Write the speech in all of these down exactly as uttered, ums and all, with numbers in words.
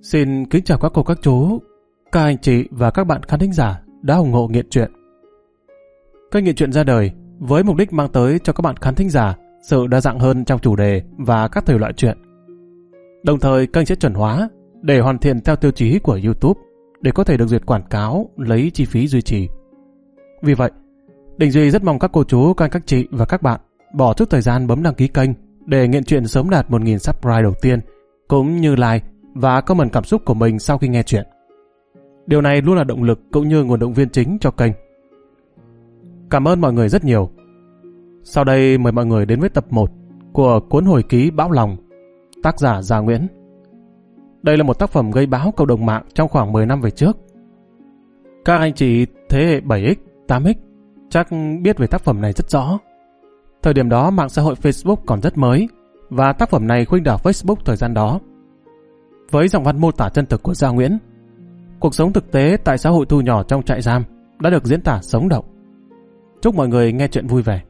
Xin kính chào các cô các chú, các anh chị và các bạn khán thính giả đã ủng hộ Nghiện Truyện. Kênh Nghiện Truyện ra đời với mục đích mang tới cho các bạn khán thính giả sự đa dạng hơn trong chủ đề và các thể loại truyện. Đồng thời kênh sẽ chuẩn hóa để hoàn thiện theo tiêu chí của YouTube để có thể được duyệt quảng cáo lấy chi phí duy trì. Vì vậy, Đình Duy rất mong các cô chú, các anh các chị và các bạn bỏ chút thời gian bấm đăng ký kênh để Nghiện Truyện sớm đạt một nghìn subscribe đầu tiên, cũng như like và comment cảm xúc của mình sau khi nghe chuyện. Điều này luôn là động lực cũng như nguồn động viên chính cho kênh. Cảm ơn mọi người rất nhiều. Sau đây mời mọi người đến với tập một của cuốn hồi ký Bão Lòng, tác giả Gia Nguyễn. Đây là một tác phẩm gây bão cộng đồng mạng trong khoảng mười năm về trước. Các anh chị thế hệ bảy x, tám x chắc biết về tác phẩm này rất rõ. Thời điểm đó mạng xã hội Facebook còn rất mới và tác phẩm này khuynh đảo Facebook thời gian đó. Với giọng văn mô tả chân thực của Gia Nguyễn, cuộc sống thực tế tại xã hội thu nhỏ trong trại giam đã được diễn tả sống động. Chúc mọi người nghe chuyện vui vẻ.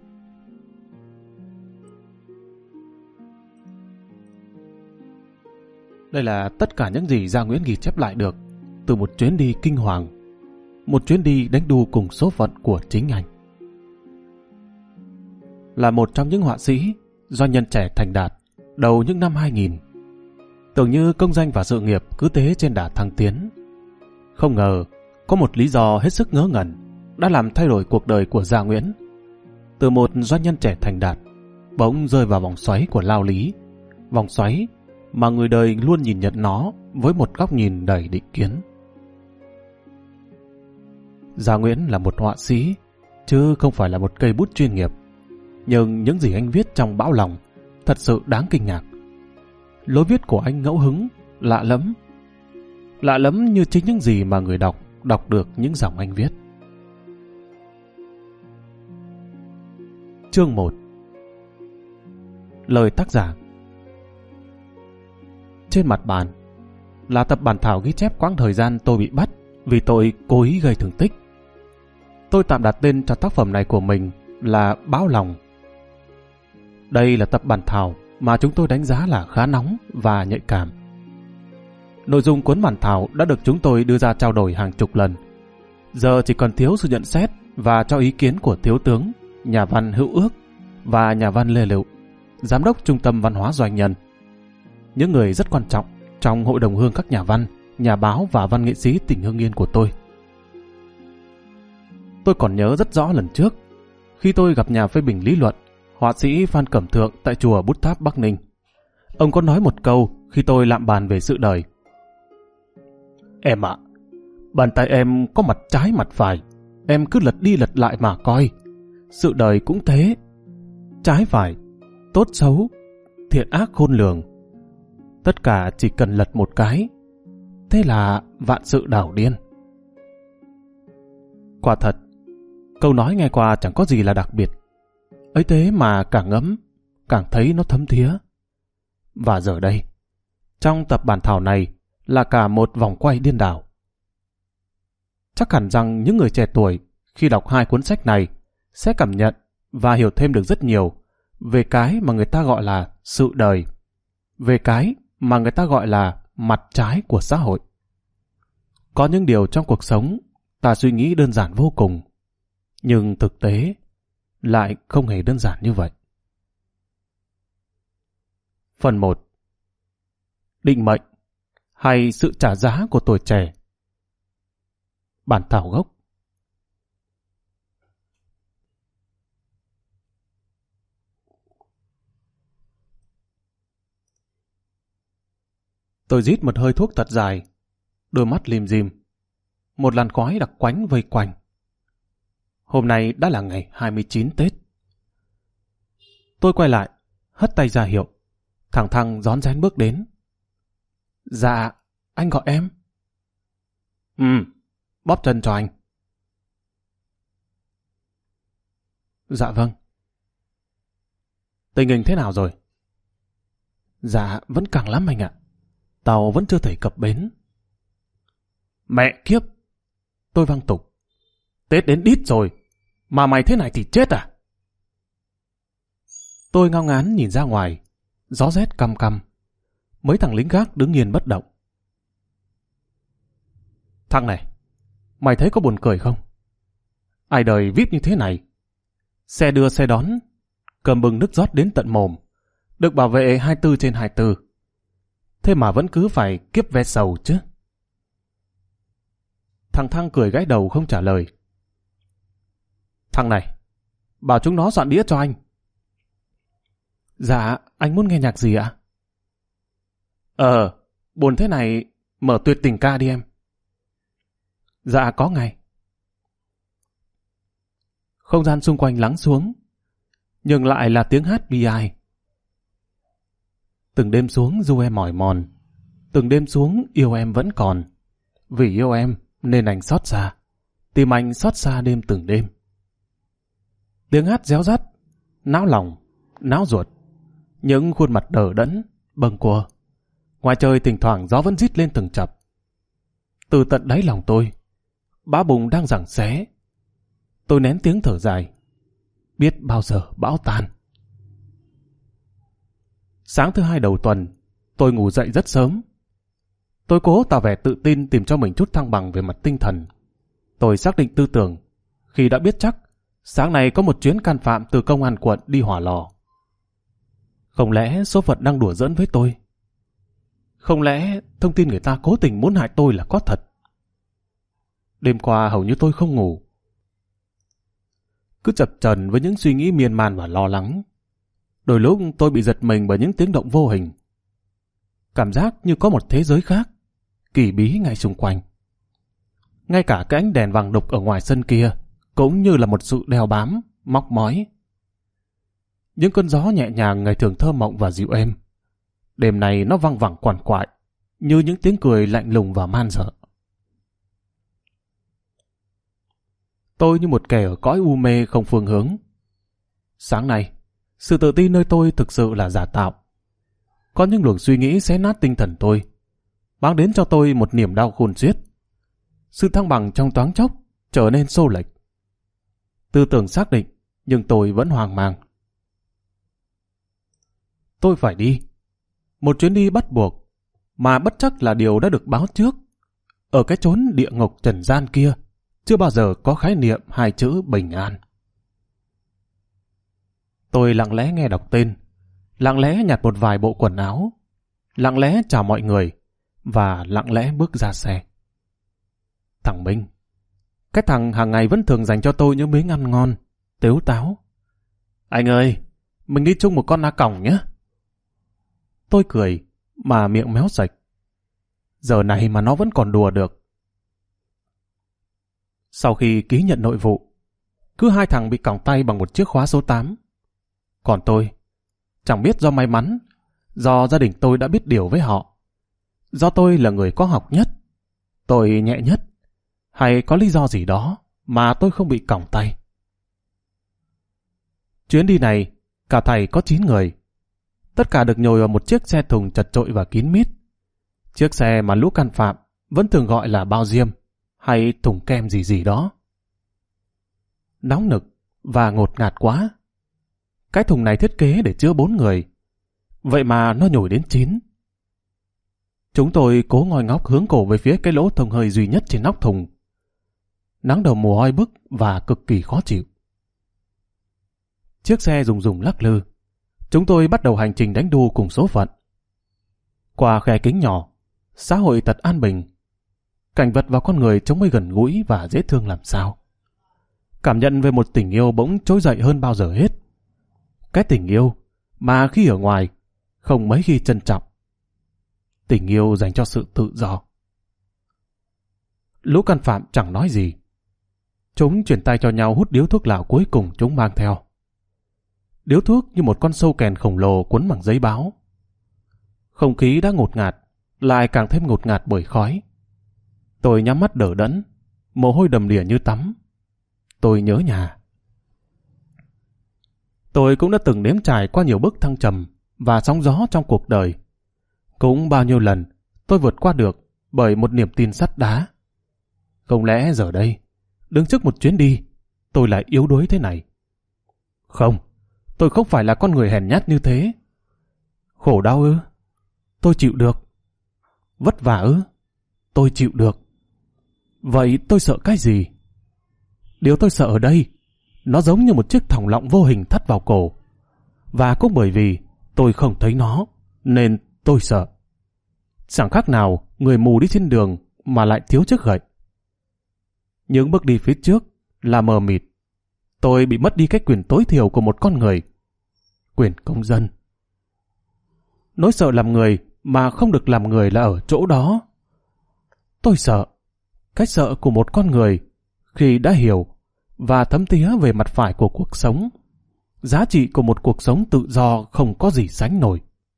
Đây là tất cả những gì Gia Nguyễn ghi chép lại được từ một chuyến đi kinh hoàng, một chuyến đi đánh đu cùng số phận của chính anh. Là một trong những họa sĩ, doanh nhân trẻ thành đạt đầu những năm hai nghìn, tưởng như công danh và sự nghiệp cứ thế trên đà thăng tiến. Không ngờ, có một lý do hết sức ngớ ngẩn đã làm thay đổi cuộc đời của Gia Nguyễn. Từ một doanh nhân trẻ thành đạt, bỗng rơi vào vòng xoáy của lao lý, vòng xoáy mà người đời luôn nhìn nhận nó với một góc nhìn đầy định kiến. Gia Nguyễn là một họa sĩ, chứ không phải là một cây bút chuyên nghiệp. Nhưng những gì anh viết trong Bão Lòng thật sự đáng kinh ngạc. Lối viết của anh ngẫu hứng, lạ lẫm. Lạ lẫm như chính những gì mà người đọc đọc được những dòng anh viết. Chương một. Lời tác giả. Trên mặt bàn là tập bản thảo ghi chép quãng thời gian tôi bị bắt vì tội cố ý gây thương tích. Tôi tạm đặt tên cho tác phẩm này của mình là Bão Lòng. Đây là tập bản thảo mà chúng tôi đánh giá là khá nóng và nhạy cảm. Nội dung cuốn bản thảo đã được chúng tôi đưa ra trao đổi hàng chục lần. Giờ chỉ còn thiếu sự nhận xét và cho ý kiến của thiếu tướng, nhà văn Hữu Ước và nhà văn Lê Lựu, giám đốc Trung tâm Văn hóa Doanh nhân. Những người rất quan trọng trong hội đồng hương các nhà văn, nhà báo và văn nghệ sĩ tỉnh Hưng Yên của tôi. Tôi còn nhớ rất rõ lần trước, khi tôi gặp nhà phê bình lý luận, họa sĩ Phan Cẩm Thượng tại chùa Bút Tháp Bắc Ninh. Ông có nói một câu khi tôi lạm bàn về sự đời. Em ạ, bàn tay em có mặt trái mặt phải, em cứ lật đi lật lại mà coi. Sự đời cũng thế, trái phải, tốt xấu, thiện ác khôn lường. Tất cả chỉ cần lật một cái, thế là vạn sự đảo điên. Quả thật, câu nói nghe qua chẳng có gì là đặc biệt. Ấy thế mà càng ngẫm, càng thấy nó thấm thía. Và giờ đây, trong tập bản thảo này là cả một vòng quay điên đảo. Chắc hẳn rằng những người trẻ tuổi khi đọc hai cuốn sách này sẽ cảm nhận và hiểu thêm được rất nhiều về cái mà người ta gọi là sự đời, về cái mà người ta gọi là mặt trái của xã hội. Có những điều trong cuộc sống ta suy nghĩ đơn giản vô cùng, nhưng thực tế lại không hề đơn giản như vậy. Phần một. Định mệnh hay sự trả giá của tuổi trẻ. Bản thảo gốc. Tôi rít một hơi thuốc thật dài, đôi mắt lim dim, một làn khói đặc quánh vây quanh. Hôm nay đã là ngày hai mươi chín Tết. Tôi quay lại, hất tay ra hiệu, thẳng thắn rón rén bước đến. Dạ, anh gọi em. Ừ, bóp chân cho anh. Dạ vâng. Tình hình thế nào rồi? Dạ, vẫn càng lắm anh ạ. Tàu vẫn chưa thể cập bến. Mẹ kiếp! Tôi văng tục. Tết đến đít rồi, mà mày thế này thì chết à? Tôi ngao ngán nhìn ra ngoài, gió rét căm căm. Mấy thằng lính gác đứng yên bất động. Thằng này, mày thấy có buồn cười không? Ai đời vê i pê như thế này. Xe đưa xe đón, cơm bưng nước rót đến tận mồm, được bảo vệ hai mươi tư trên hai mươi tư. Thế mà vẫn cứ phải kiếp vé sầu chứ. Thằng Thăng cười gãi đầu không trả lời. Thằng này, bảo chúng nó soạn đĩa cho anh. Dạ, anh muốn nghe nhạc gì ạ? Ờ, buồn thế này, mở Tuyệt Tình Ca đi em. Dạ, có ngay. Không gian xung quanh lắng xuống, nhưng lại là tiếng hát bi ai. Từng đêm xuống dù em mỏi mòn, từng đêm xuống yêu em vẫn còn. Vì yêu em nên anh xót xa, tìm anh xót xa đêm từng đêm. Tiếng hát réo rắt, náo lòng, náo ruột. Những khuôn mặt đờ đẫn, bâng quơ. Ngoài trời thỉnh thoảng gió vẫn rít lên từng chập. Từ tận đáy lòng tôi, bão bùng đang giằng xé. Tôi nén tiếng thở dài, biết bao giờ bão tan. Sáng thứ hai đầu tuần, tôi ngủ dậy rất sớm. Tôi cố tỏ vẻ tự tin tìm cho mình chút thăng bằng về mặt tinh thần. Tôi xác định tư tưởng khi đã biết chắc sáng nay có một chuyến can phạm từ công an quận đi Hỏa Lò. Không lẽ số phận đang đùa giỡn với tôi? Không lẽ thông tin người ta cố tình muốn hại tôi là có thật? Đêm qua hầu như tôi không ngủ, cứ chập chờn với những suy nghĩ miên man và lo lắng. Đôi lúc tôi bị giật mình bởi những tiếng động vô hình. Cảm giác như có một thế giới khác, kỳ bí ngay xung quanh. Ngay cả cái ánh đèn vàng đục ở ngoài sân kia cũng như là một sự đeo bám, móc mói. Những cơn gió nhẹ nhàng ngày thường thơ mộng và dịu êm, đêm này nó văng vẳng quằn quại như những tiếng cười lạnh lùng và man dợ. Tôi như một kẻ ở cõi u mê không phương hướng. Sáng nay, sự tự tin nơi tôi thực sự là giả tạo. Có những luồng suy nghĩ xé nát tinh thần tôi, mang đến cho tôi một niềm đau khôn xiết. Sự thăng bằng trong thoáng chốc trở nên xô lệch. Tư tưởng xác định, nhưng tôi vẫn hoang mang. Tôi phải đi. Một chuyến đi bắt buộc, mà bất chắc là điều đã được báo trước. Ở cái chốn địa ngục trần gian kia, chưa bao giờ có khái niệm hai chữ bình an. Tôi lặng lẽ nghe đọc tên, lặng lẽ nhặt một vài bộ quần áo, lặng lẽ chào mọi người, và lặng lẽ bước ra xe. Thằng Minh, cái thằng hàng ngày vẫn thường dành cho tôi những miếng ăn ngon, tếu táo. Anh ơi, mình đi chung một con a còng nhé. Tôi cười, mà miệng méo sạch. Giờ này mà nó vẫn còn đùa được. Sau khi ký nhận nội vụ, cứ hai thằng bị còng tay bằng một chiếc khóa số tám. Còn tôi, chẳng biết do may mắn, do gia đình tôi đã biết điều với họ, do tôi là người có học nhất, tôi nhẹ nhất, hay có lý do gì đó mà tôi không bị còng tay. Chuyến đi này, cả thầy có chín người. Tất cả được nhồi vào một chiếc xe thùng chật chội và kín mít. Chiếc xe mà lũ can phạm vẫn thường gọi là bao diêm hay thùng kem gì gì đó. Nóng nực và ngột ngạt quá. Cái thùng này thiết kế để chứa bốn người, vậy mà nó nhồi đến chín. Chúng tôi cố ngoi ngóc hướng cổ về phía cái lỗ thông hơi duy nhất trên nóc thùng. Nắng đầu mùa oi bức và cực kỳ khó chịu. Chiếc xe rùng rùng lắc lư. Chúng tôi bắt đầu hành trình đánh đu cùng số phận. Qua khe kính nhỏ, xã hội thật an bình. Cảnh vật và con người trông mới gần gũi và dễ thương làm sao. Cảm nhận về một tình yêu bỗng trỗi dậy hơn bao giờ hết. Cái tình yêu mà khi ở ngoài không mấy khi trân trọng. Tình yêu dành cho sự tự do. Lũ can phạm chẳng nói gì. Chúng chuyển tay cho nhau hút điếu thuốc lào cuối cùng chúng mang theo. Điếu thuốc như một con sâu kèn khổng lồ cuốn bằng giấy báo. Không khí đã ngột ngạt, lại càng thêm ngột ngạt bởi khói. Tôi nhắm mắt đờ đẫn, mồ hôi đầm đìa như tắm. Tôi nhớ nhà. Tôi cũng đã từng nếm trải qua nhiều bước thăng trầm và sóng gió trong cuộc đời. Cũng bao nhiêu lần tôi vượt qua được bởi một niềm tin sắt đá. Không lẽ giờ đây, đứng trước một chuyến đi, tôi lại yếu đuối thế này? Không, tôi không phải là con người hèn nhát như thế. Khổ đau ư? Tôi chịu được. Vất vả ư? Tôi chịu được. Vậy tôi sợ cái gì? Điều tôi sợ ở đây, nó giống như một chiếc thòng lọng vô hình thắt vào cổ. Và cũng bởi vì tôi không thấy nó, nên tôi sợ. Chẳng khác nào người mù đi trên đường mà lại thiếu chiếc gậy. Những bước đi phía trước là mờ mịt. Tôi bị mất đi cái quyền tối thiểu của một con người. Quyền công dân. Nỗi sợ làm người mà không được làm người là ở chỗ đó. Tôi sợ. Cái sợ của một con người khi đã hiểu và thấm thía về mặt phải của cuộc sống. Giá trị của một cuộc sống tự do không có gì sánh nổi.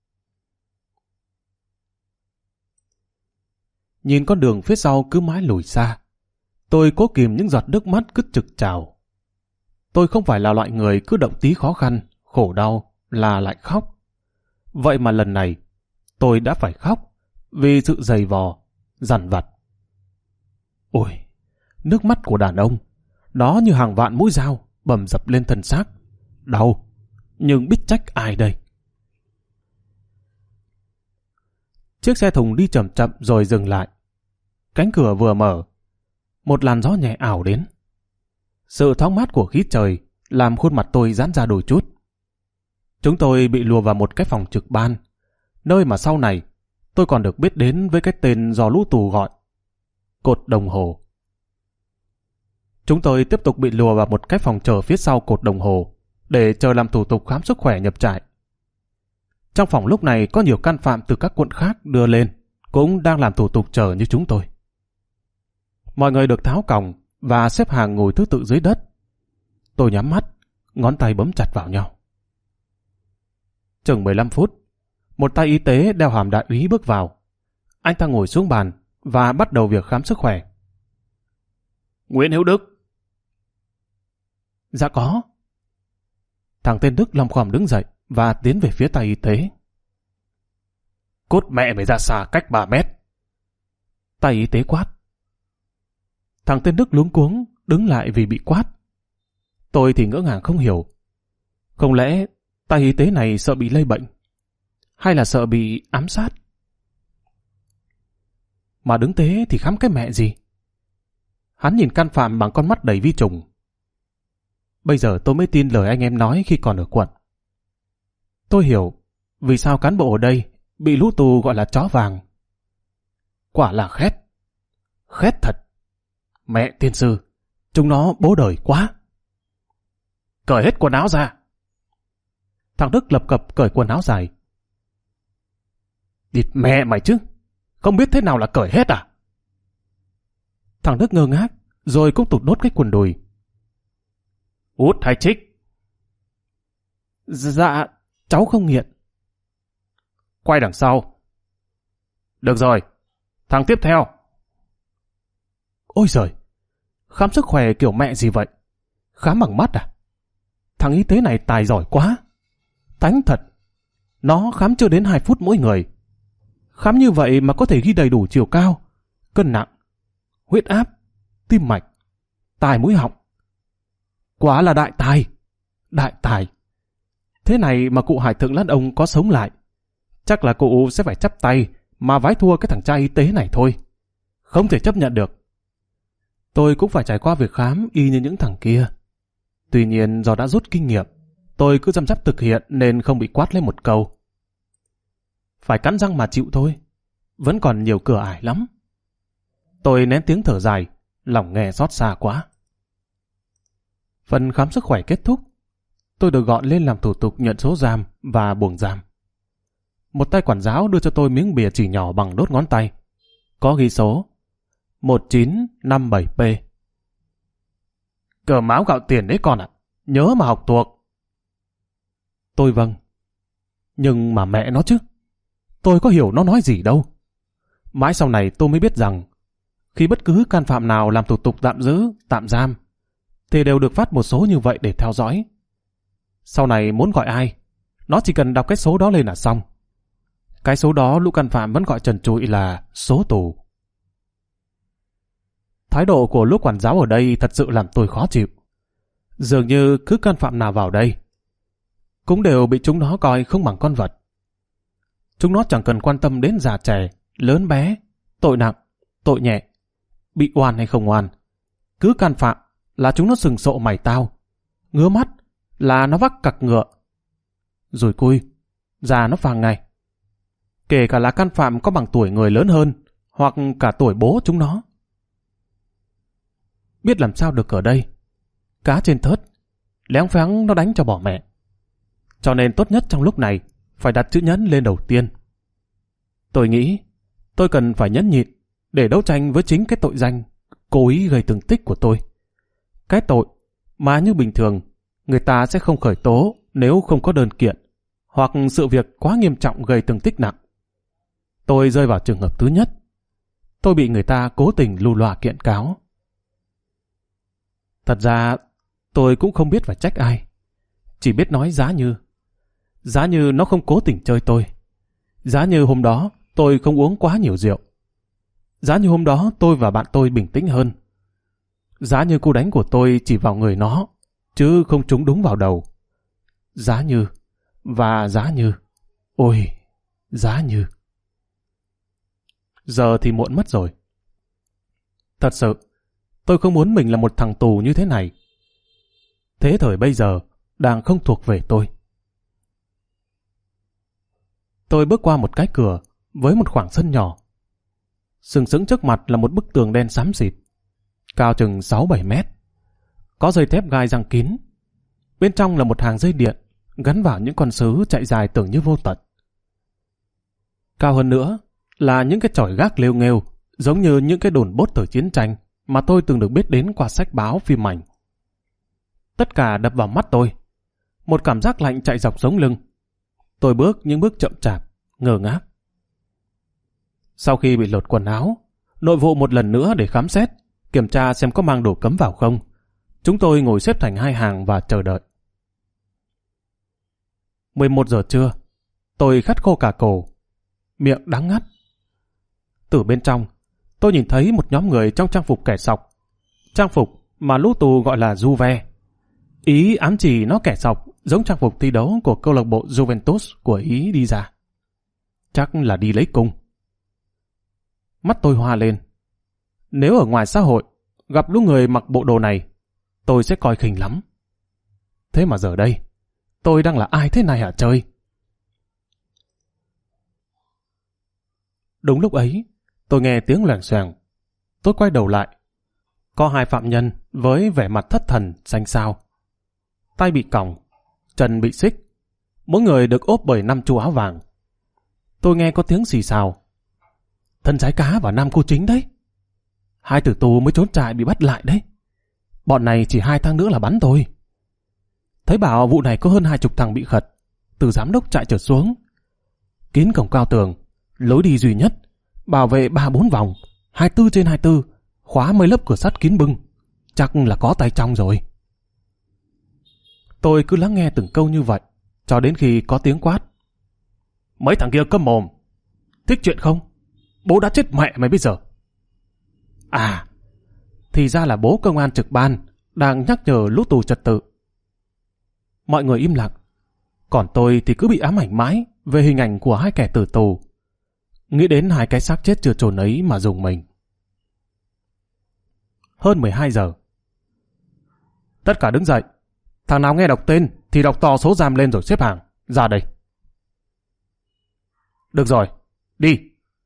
Nhìn con đường phía sau cứ mãi lùi xa. Tôi cố kìm những giọt nước mắt cứ trực trào. Tôi không phải là loại người cứ động tí khó khăn, khổ đau là lại khóc. Vậy mà lần này, tôi đã phải khóc vì sự dày vò, dằn vặt. Ôi, nước mắt của đàn ông, nó như hàng vạn mũi dao bầm dập lên thân xác. Đau, nhưng biết trách ai đây? Chiếc xe thùng đi chậm chậm rồi dừng lại. Cánh cửa vừa mở, một làn gió nhẹ ảo đến. Sự thoáng mát của khí trời làm khuôn mặt tôi giãn ra đôi chút. Chúng tôi bị lùa vào một cái phòng trực ban, nơi mà sau này tôi còn được biết đến với cái tên do lũ tù gọi, cột đồng hồ. Chúng tôi tiếp tục bị lùa vào một cái phòng chờ phía sau cột đồng hồ để chờ làm thủ tục khám sức khỏe nhập trại. Trong phòng lúc này có nhiều can phạm từ các quận khác đưa lên, cũng đang làm thủ tục chờ như chúng tôi. Mọi người được tháo còng và xếp hàng ngồi thứ tự dưới đất. Tôi nhắm mắt, ngón tay bấm chặt vào nhau. Chừng mười lăm phút, một tay y tế đeo hàm đại úy bước vào. Anh ta ngồi xuống bàn và bắt đầu việc khám sức khỏe. Nguyễn Hữu Đức. Dạ có. Thằng tên Đức lom khom đứng dậy và tiến về phía tay y tế. Cút mẹ mày ra xa cách ba mét. Tay y tế quát. Thằng tên Đức luống cuống đứng lại vì bị quát. Tôi thì ngỡ ngàng không hiểu. Không lẽ tay y tế này sợ bị lây bệnh? Hay là sợ bị ám sát? Mà đứng thế thì khám cái mẹ gì? Hắn nhìn can phạm bằng con mắt đầy vi trùng. Bây giờ tôi mới tin lời anh em nói khi còn ở quận. Tôi hiểu vì sao cán bộ ở đây bị lũ tù gọi là chó vàng. Quả là khét. Khét thật. Mẹ tiên sư, chúng nó bố đời quá. Cởi hết quần áo ra. Thằng Đức lập cập cởi quần áo dài. Địt mẹ mày chứ, không biết thế nào là cởi hết à? Thằng Đức ngơ ngác, rồi cũng tụt đốt cái quần đùi. Út hay trích? Dạ, cháu không nghiện. Quay đằng sau. Được rồi, thằng tiếp theo. Ôi giời, khám sức khỏe kiểu mẹ gì vậy? Khám bằng mắt à? Thằng y tế này tài giỏi quá. Tánh thật, nó khám chưa đến hai phút mỗi người. Khám như vậy mà có thể ghi đầy đủ chiều cao, cân nặng, huyết áp, tim mạch, tai mũi họng. Quá là đại tài, đại tài. Thế này mà cụ Hải Thượng Lát Ông có sống lại, chắc là cụ sẽ phải chắp tay mà vái thua cái thằng trai y tế này thôi. Không thể chấp nhận được. Tôi cũng phải trải qua việc khám y như những thằng kia. Tuy nhiên do đã rút kinh nghiệm, tôi cứ chăm chắp thực hiện nên không bị quát lên một câu. Phải cắn răng mà chịu thôi. Vẫn còn nhiều cửa ải lắm. Tôi nén tiếng thở dài, lòng nghe xót xa quá. Phần khám sức khỏe kết thúc, tôi được gọi lên làm thủ tục nhận số giam và buồng giam. Một tay quản giáo đưa cho tôi miếng bìa chỉ nhỏ bằng đốt ngón tay. Có ghi số một chín năm bảy P. Cờ máu gạo tiền đấy con ạ, nhớ mà học thuộc. Tôi vâng. Nhưng mà mẹ nó chứ, tôi có hiểu nó nói gì đâu. Mãi sau này tôi mới biết rằng khi bất cứ can phạm nào làm thủ tục tạm giữ, tạm giam thì đều được phát một số như vậy để theo dõi. Sau này muốn gọi ai, nó chỉ cần đọc cái số đó lên là xong. Cái số đó lũ can phạm vẫn gọi trần trụi là số tù. Thái độ của lũ quản giáo ở đây thật sự làm tôi khó chịu. Dường như cứ can phạm nào vào đây cũng đều bị chúng nó coi không bằng con vật. Chúng nó chẳng cần quan tâm đến già trẻ, lớn bé, tội nặng, tội nhẹ, bị oan hay không oan, cứ can phạm là chúng nó sừng sộ mày tao, ngứa mắt là nó vác cặc ngựa. Rồi cui, già nó phang ngay. Kể cả là can phạm có bằng tuổi người lớn hơn, hoặc cả tuổi bố chúng nó. Biết làm sao được ở đây, cá trên thớt, léng phéng nó đánh cho bỏ mẹ. Cho nên tốt nhất trong lúc này phải đặt chữ nhẫn lên đầu tiên. Tôi nghĩ tôi cần phải nhẫn nhịn để đấu tranh với chính cái tội danh cố ý gây thương tích của tôi. Cái tội mà như bình thường người ta sẽ không khởi tố nếu không có đơn kiện, hoặc sự việc quá nghiêm trọng gây thương tích nặng. Tôi rơi vào trường hợp thứ nhất. Tôi bị người ta cố tình lưu loa kiện cáo. Thật ra tôi cũng không biết phải trách ai, chỉ biết nói giá như. Giá như nó không cố tình chơi tôi. Giá như hôm đó tôi không uống quá nhiều rượu. Giá như hôm đó tôi và bạn tôi bình tĩnh hơn. Giá như cú đánh của tôi chỉ vào người nó, chứ không trúng đúng vào đầu. Giá như, và giá như, ôi, giá như. Giờ thì muộn mất rồi. Thật sự, tôi không muốn mình là một thằng tù như thế này. Thế thời bây giờ đang không thuộc về tôi. Tôi bước qua một cái cửa với một khoảng sân nhỏ. Sừng sững trước mặt là một bức tường đen xám xịt, cao chừng sáu bảy mét. Có dây thép gai răng kín. Bên trong là một hàng dây điện gắn vào những con sứ chạy dài tưởng như vô tận. Cao hơn nữa là những cái chòi gác lêu nghêu, giống như những cái đồn bốt thời chiến tranh mà tôi từng được biết đến qua sách báo phim ảnh. Tất cả đập vào mắt tôi. Một cảm giác lạnh chạy dọc sống lưng. Tôi bước những bước chậm chạp, ngơ ngác. Sau khi bị lột quần áo, nội vụ một lần nữa để khám xét, kiểm tra xem có mang đồ cấm vào không, chúng tôi ngồi xếp thành hai hàng và chờ đợi. mười một giờ trưa, tôi khát khô cả cổ, miệng đắng ngắt. Từ bên trong, tôi nhìn thấy một nhóm người trong trang phục kẻ sọc, trang phục mà lũ tù gọi là Juve. Ý ám chỉ nó kẻ sọc giống trang phục thi đấu của câu lạc bộ Juventus của Ý đi ra. Chắc là đi lấy cung. Mắt tôi hoa lên. Nếu ở ngoài xã hội gặp lũ người mặc bộ đồ này, tôi sẽ coi khinh lắm. Thế mà giờ đây, tôi đang là ai thế này hả trời? Đúng lúc ấy, tôi nghe tiếng loảng xoảng. Tôi quay đầu lại. Có hai phạm nhân với vẻ mặt thất thần, xanh xao. Tay bị còng, chân bị xích. Mỗi người được ốp bởi năm chú áo vàng. Tôi nghe có tiếng xì xào. Thân Sái Cá và Nam Cô Chính đấy. Hai tử tù mới trốn trại bị bắt lại đấy. Bọn này chỉ hai tháng nữa là bắn thôi. Thấy bảo vụ này có hơn hai chục thằng bị khật, từ giám đốc trại trở xuống. Kín cổng cao tường, lối đi duy nhất, bảo vệ ba bốn vòng, hai mươi bốn trên hai mươi bốn, khóa mấy lớp cửa sắt kín bưng. Chắc là có tay trong rồi. Tôi cứ lắng nghe từng câu như vậy, cho đến khi có tiếng quát. Mấy thằng kia câm mồm. Thích chuyện không? Bố đã chết mẹ mày bây giờ. À, thì ra là bố công an trực ban đang nhắc nhở lũ tù trật tự. Mọi người im lặng. Còn tôi thì cứ bị ám ảnh mãi về hình ảnh của hai kẻ tử tù. Nghĩ đến hai cái xác chết chưa chôn ấy mà dùng mình. Hơn mười hai giờ. Tất cả đứng dậy. Thằng nào nghe đọc tên thì đọc to số giam lên rồi xếp hàng. Ra đây. Được rồi, đi.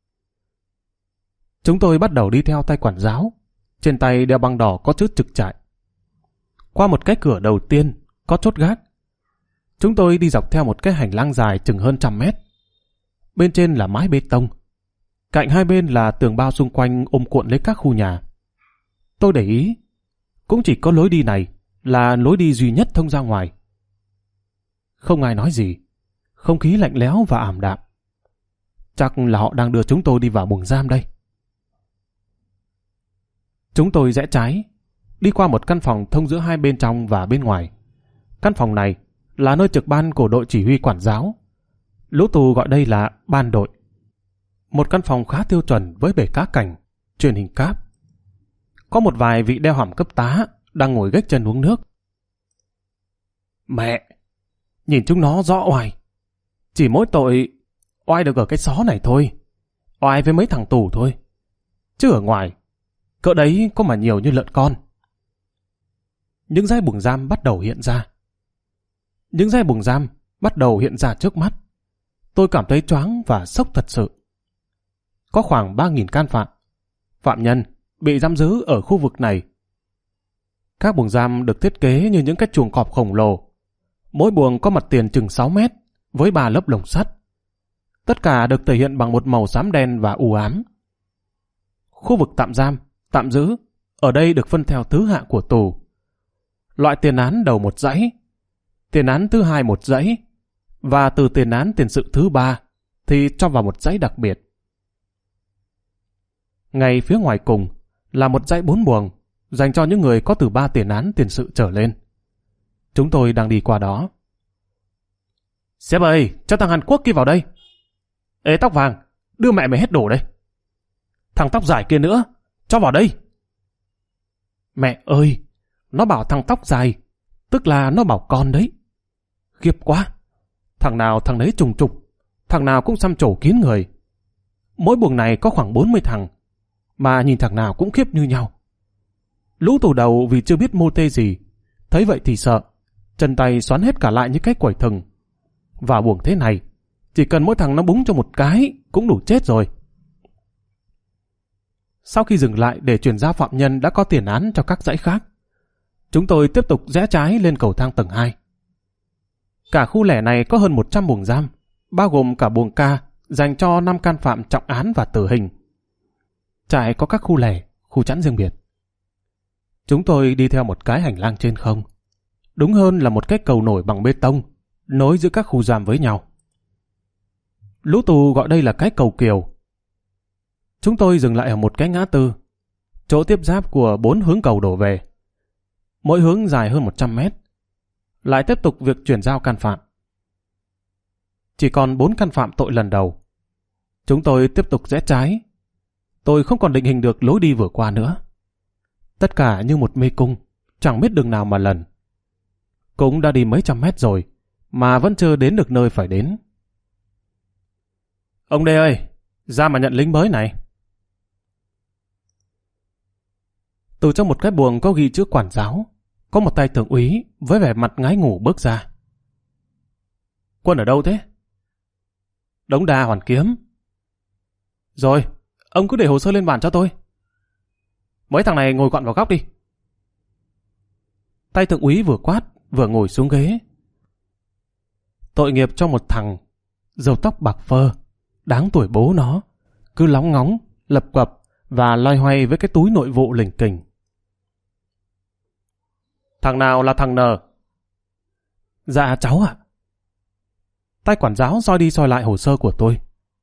Chúng tôi bắt đầu đi theo tay quản giáo. Trên tay đeo băng đỏ có chữ trực trại. Qua một cái cửa đầu tiên có chốt gác. Chúng tôi đi dọc theo một cái hành lang dài chừng hơn trăm mét. Bên trên là mái bê tông. Cạnh hai bên là tường bao xung quanh ôm cuộn lấy các khu nhà. Tôi để ý, cũng chỉ có lối đi này là lối đi duy nhất thông ra ngoài. Không ai nói gì. Không khí lạnh lẽo và ảm đạm. Chắc là họ đang đưa chúng tôi đi vào buồng giam đây. Chúng tôi rẽ trái, đi qua một căn phòng thông giữa hai bên trong và bên ngoài. Căn phòng này là nơi trực ban của đội chỉ huy quản giáo. Lũ tù gọi đây là ban đội. Một căn phòng khá tiêu chuẩn với bể cá cảnh, truyền hình cáp. Có một vài vị đeo hàm cấp tá đang ngồi gách chân uống nước. Mẹ! Nhìn chúng nó rõ oai. Chỉ mỗi tội oai được ở cái xó này thôi. Oai với mấy thằng tù thôi. Chứ ở ngoài, cỡ đấy có mà nhiều như lợn con. Những dãy buồng giam bắt đầu hiện ra. Những dãy buồng giam bắt đầu hiện ra trước mắt. Tôi cảm thấy choáng và sốc thật sự. Có khoảng ba nghìn can phạm, phạm nhân bị giam giữ ở khu vực này. Các buồng giam được thiết kế như những cái chuồng cọp khổng lồ. Mỗi buồng có mặt tiền chừng sáu mét với ba lớp lồng sắt. Tất cả được thể hiện bằng một màu xám đen và u ám. Khu vực tạm giam, tạm giữ ở đây được phân theo thứ hạng của tù. Loại tiền án đầu một dãy, tiền án thứ hai một dãy, và từ tiền án tiền sự thứ ba thì cho vào một dãy đặc biệt. Ngay phía ngoài cùng là một dãy bốn buồng dành cho những người có từ ba tiền án tiền sự trở lên. Chúng tôi đang đi qua đó. Sếp ơi, cho thằng Hàn Quốc kia vào đây. Ê tóc vàng, đưa mẹ mày hết đồ đây. Thằng tóc dài kia nữa, cho vào đây. Mẹ ơi, nó bảo thằng tóc dài, tức là nó bảo con đấy. Khiếp quá, thằng nào thằng đấy trùng trục, thằng nào cũng xăm trổ kín người. Mỗi buồng này có khoảng bốn mươi thằng, mà nhìn thằng nào cũng khiếp như nhau. Lũ tù đầu vì chưa biết mô tê gì, thấy vậy thì sợ, chân tay xoắn hết cả lại như cái quẩy thừng. Và buồng thế này, chỉ cần mỗi thằng nó búng cho một cái cũng đủ chết rồi. Sau khi dừng lại để chuyển giao phạm nhân đã có tiền án cho các dãy khác, chúng tôi tiếp tục rẽ trái lên cầu thang tầng hai. Cả khu lẻ này có hơn một trăm buồng giam, bao gồm cả buồng K dành cho năm can phạm trọng án và tử hình. Trại có các khu lẻ, khu chẵn riêng biệt. Chúng tôi đi theo một cái hành lang trên không. Đúng hơn là một cái cầu nổi bằng bê tông, nối giữa các khu giam với nhau. Lũ tù gọi đây là cái cầu kiều. Chúng tôi dừng lại ở một cái ngã tư, chỗ tiếp giáp của bốn hướng cầu đổ về. Mỗi hướng dài hơn một trăm mét. Lại tiếp tục việc chuyển giao can phạm. Chỉ còn bốn can phạm tội lần đầu. Chúng tôi tiếp tục rẽ trái. Tôi không còn định hình được lối đi vừa qua nữa. Tất cả như một mê cung, chẳng biết đường nào mà lần. Cũng đã đi mấy trăm mét rồi, mà vẫn chưa đến được nơi phải đến. Ông Đê ơi, ra mà nhận lính mới này. Từ trong một cái buồng có ghi chữ quản giáo, có một tay thượng úy với vẻ mặt ngái ngủ bước ra. Quân ở đâu thế? Đống Đa, Hoàn Kiếm. Rồi, ông cứ để hồ sơ lên bàn cho tôi. Mấy thằng này ngồi gọn vào góc đi. Tay thượng úy vừa quát, vừa ngồi xuống ghế. Tội nghiệp cho một thằng, râu tóc bạc phơ, đáng tuổi bố nó, cứ lóng ngóng, lập cập và loay hoay với cái túi nội vụ lỉnh kỉnh. Thằng nào là thằng N? Dạ cháu ạ. Tay quản giáo soi đi soi lại hồ sơ của tôi.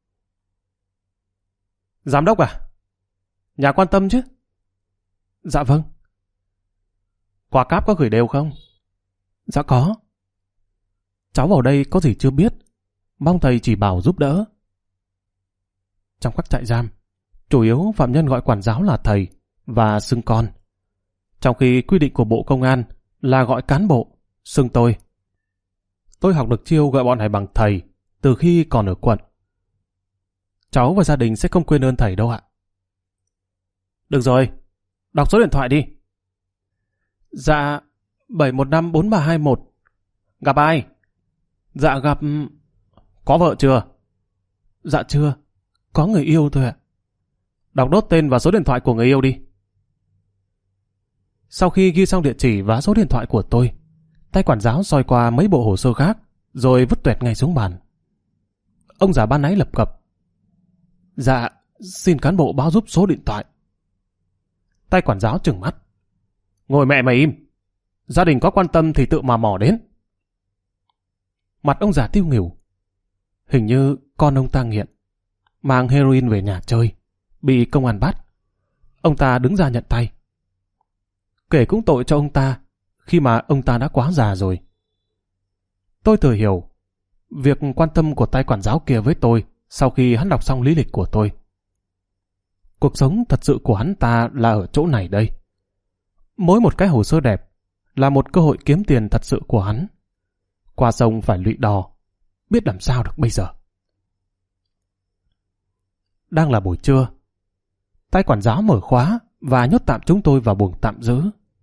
Giám đốc à? Nhà quan tâm chứ? Dạ vâng. Quà cáp có gửi đều không? Dạ có. Cháu vào đây có gì chưa biết, mong thầy chỉ bảo giúp đỡ. Trong các trại giam, chủ yếu phạm nhân gọi quản giáo là thầy và xưng con, trong khi quy định của Bộ Công an là gọi cán bộ, xưng tôi. Tôi học được chiêu gọi bọn này bằng thầy từ khi còn ở quận. Cháu và gia đình sẽ không quên ơn thầy đâu ạ. Được rồi, đọc số điện thoại đi. Dạ, bảy một năm bốn ba hai một. Gặp ai? Dạ gặp... Có vợ chưa? Dạ chưa, có người yêu thôi ạ. Đọc nốt tên và số điện thoại của người yêu đi. Sau khi ghi xong địa chỉ và số điện thoại của tôi, tay quản giáo soi qua mấy bộ hồ sơ khác, rồi vứt tuẹt ngay xuống bàn. Ông già ban nãy lập cập. Dạ, xin cán bộ báo giúp số điện thoại. Tay quản giáo trừng mắt. Ngồi mẹ mày im. Gia đình có quan tâm thì tự mà mò đến. Mặt ông già tiêu nghỉu. Hình như con ông ta nghiện, mang heroin về nhà chơi, bị công an bắt. Ông ta đứng ra nhận tay. Kể cũng tội cho ông ta, khi mà ông ta đã quá già rồi. Tôi thừa hiểu việc quan tâm của tay quản giáo kia với tôi sau khi hắn đọc xong lý lịch của tôi. Cuộc sống thật sự của hắn ta là ở chỗ này đây. Mỗi một cái hồ sơ đẹp là một cơ hội kiếm tiền thật sự của hắn. Qua sông phải lụy đò, biết làm sao được bây giờ. Đang là buổi trưa, tay quản giáo mở khóa và nhốt tạm chúng tôi vào buồng tạm giữ.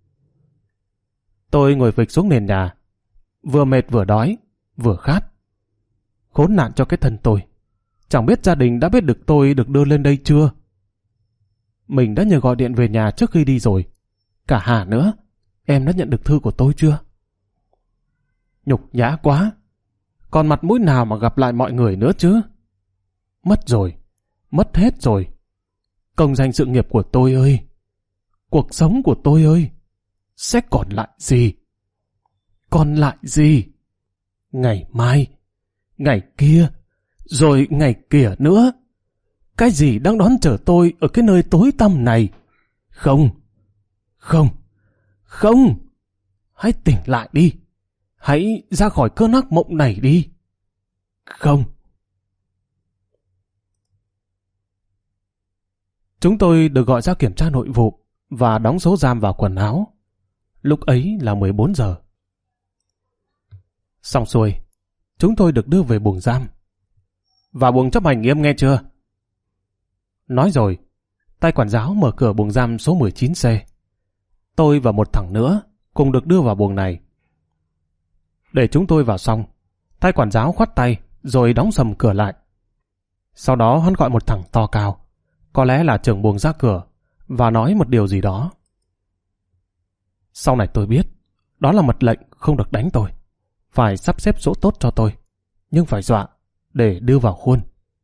Tôi ngồi phịch xuống nền nhà, vừa mệt vừa đói, vừa khát. Khốn nạn cho cái thân tôi. Chẳng biết gia đình đã biết được tôi được đưa lên đây chưa? Mình đã nhờ gọi điện về nhà trước khi đi rồi. Cả Hà nữa, em đã nhận được thư của tôi chưa? Nhục nhã quá. Còn mặt mũi nào mà gặp lại mọi người nữa chứ? Mất rồi, mất hết rồi. Công danh sự nghiệp của tôi ơi, cuộc sống của tôi ơi, sẽ còn lại gì? Còn lại gì? Ngày mai, ngày kia, rồi ngày kia nữa. Cái gì đang đón chờ tôi ở cái nơi tối tăm này? Không, không, không. Hãy tỉnh lại đi. Hãy ra khỏi cơn ác mộng này đi. Không. Chúng tôi được gọi ra kiểm tra nội vụ và đóng số giam vào quần áo. Lúc ấy là mười bốn giờ. Xong xuôi, chúng tôi được đưa về buồng giam. Vào buồng chấp hành nghiêm nghe chưa? Nói rồi, tay quản giáo mở cửa buồng giam số mười chín C. Tôi và một thằng nữa cùng được đưa vào buồng này. Để chúng tôi vào xong, tay quản giáo khoát tay rồi đóng sầm cửa lại. Sau đó hắn gọi một thằng to cao, có lẽ là trưởng buồng ra cửa, và nói một điều gì đó. Sau này tôi biết, đó là mật lệnh không được đánh tôi, phải sắp xếp chỗ tốt cho tôi, nhưng phải dọa để đưa vào khuôn.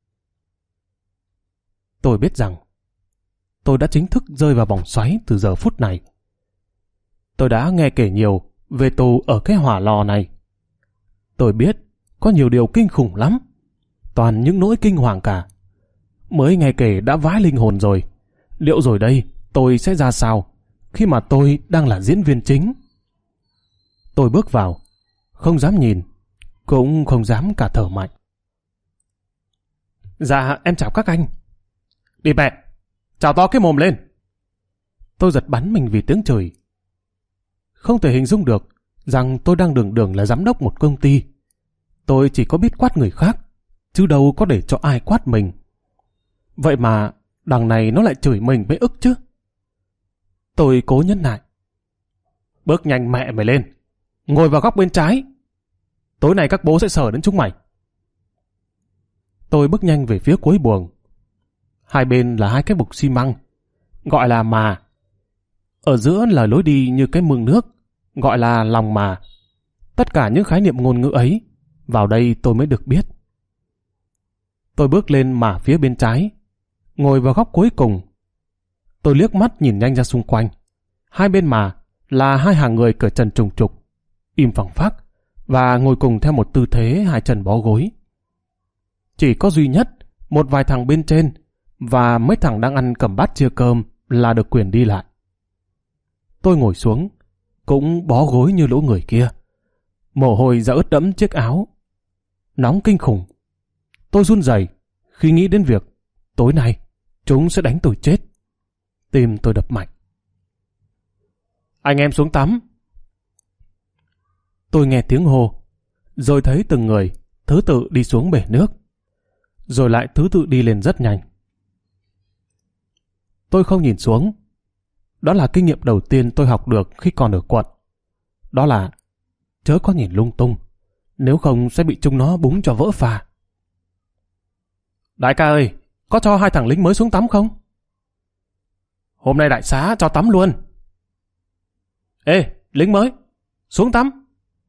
Tôi biết rằng tôi đã chính thức rơi vào vòng xoáy từ giờ phút này. Tôi đã nghe kể nhiều về tù ở cái hỏa lò này. Tôi biết có nhiều điều kinh khủng lắm, toàn những nỗi kinh hoàng cả. Mới nghe kể đã vãi linh hồn rồi. Liệu rồi đây tôi sẽ ra sao khi mà tôi đang là diễn viên chính? Tôi bước vào, không dám nhìn, cũng không dám cả thở mạnh. Dạ, em chào các anh. Đi mẹ, chào to cái mồm lên. Tôi giật bắn mình vì tiếng chửi. Không thể hình dung được rằng tôi đang đường đường là giám đốc một công ty. Tôi chỉ có biết quát người khác, chứ đâu có để cho ai quát mình. Vậy mà đằng này nó lại chửi mình mới ức chứ. Tôi cố nhẫn nại. Bước nhanh mẹ mày lên, ngồi vào góc bên trái. Tối nay các bố sẽ sờ đến chúng mày. Tôi bước nhanh về phía cuối buồng. Hai bên là hai cái bục xi măng, gọi là mà. Ở giữa là lối đi như cái mương nước, gọi là lòng mà. Tất cả những khái niệm ngôn ngữ ấy, vào đây tôi mới được biết. Tôi bước lên mà phía bên trái, ngồi vào góc cuối cùng. Tôi liếc mắt nhìn nhanh ra xung quanh. Hai bên mà là hai hàng người cởi trần trùng trục, im phẳng phắc và ngồi cùng theo một tư thế hai chân bó gối. Chỉ có duy nhất một vài thằng bên trên và mấy thằng đang ăn cầm bát chia cơm là được quyền đi lại. Tôi ngồi xuống, cũng bó gối như lũ người kia. Mồ hôi ra ướt đẫm chiếc áo. Nóng kinh khủng. Tôi run rẩy khi nghĩ đến việc tối nay chúng sẽ đánh tôi chết. Tim tôi đập mạnh. Anh em xuống tắm. Tôi nghe tiếng hô, rồi thấy từng người thứ tự đi xuống bể nước, rồi lại thứ tự đi lên rất nhanh. Tôi không nhìn xuống. Đó là kinh nghiệm đầu tiên tôi học được khi còn ở quận. Đó là chớ có nhìn lung tung, nếu không sẽ bị chúng nó búng cho vỡ phà. Đại ca ơi, có cho hai thằng lính mới xuống tắm không? Hôm nay đại xá cho tắm luôn. Ê, lính mới, xuống tắm.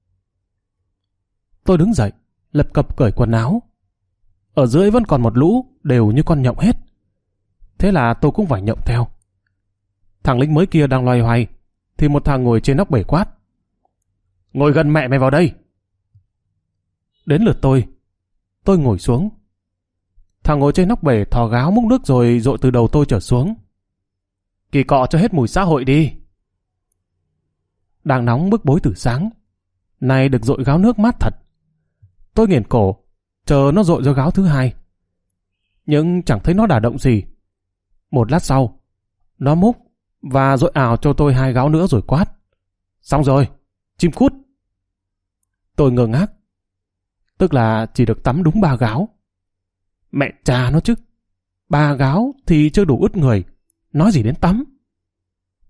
Tôi đứng dậy, lập cập cởi quần áo. Ở dưới vẫn còn một lũ đều như con nhộng hết. Thế là tôi cũng phải nhộng theo. Thằng lính mới kia đang loay hoay, thì một thằng ngồi trên nóc bể quát. Ngồi gần mẹ mày vào đây. Đến lượt tôi. Tôi ngồi xuống. Thằng ngồi trên nóc bể thò gáo múc nước rồi dội từ đầu tôi trở xuống. Kỳ cọ cho hết mùi xã hội đi. Đang nóng bức bối từ sáng, nay được dội gáo nước mát thật. Tôi nghiền cổ, chờ nó dội ra gáo thứ hai. Nhưng chẳng thấy nó đả động gì. Một lát sau, nó múc và dội ào cho tôi hai gáo nữa rồi quát. Xong rồi, chim cút. Tôi ngơ ngác. Tức là chỉ được tắm đúng ba gáo. Mẹ cha nó chứ. Ba gáo thì chưa đủ ướt người, nói gì đến tắm.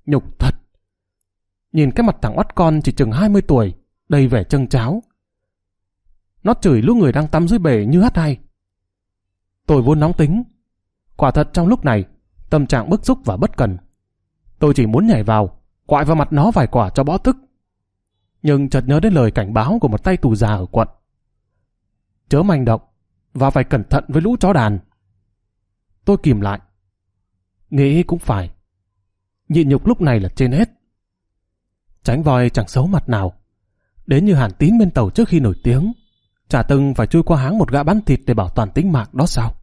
nhục thật. Nhìn cái mặt thằng oắt con chỉ chừng hai mươi tuổi, đầy vẻ trâng tráo. Nó chửi lũ người đang tắm dưới bể như hát hay. Tôi vốn nóng tính. Quả thật trong lúc này, tâm trạng bức xúc và bất cần. Tôi chỉ muốn nhảy vào, quại vào mặt nó vài quả cho bõ tức. Nhưng chợt nhớ đến lời cảnh báo của một tay tù già ở quận. Chớ manh động, và phải cẩn thận với lũ chó đàn. Tôi kìm lại. Nghĩ cũng phải. Nhịn nhục lúc này là trên hết. Tránh voi chẳng xấu mặt nào. Đến như Hàn Tín bên tàu trước khi nổi tiếng, chả từng phải chui qua háng một gã bán thịt để bảo toàn tính mạng đó sao?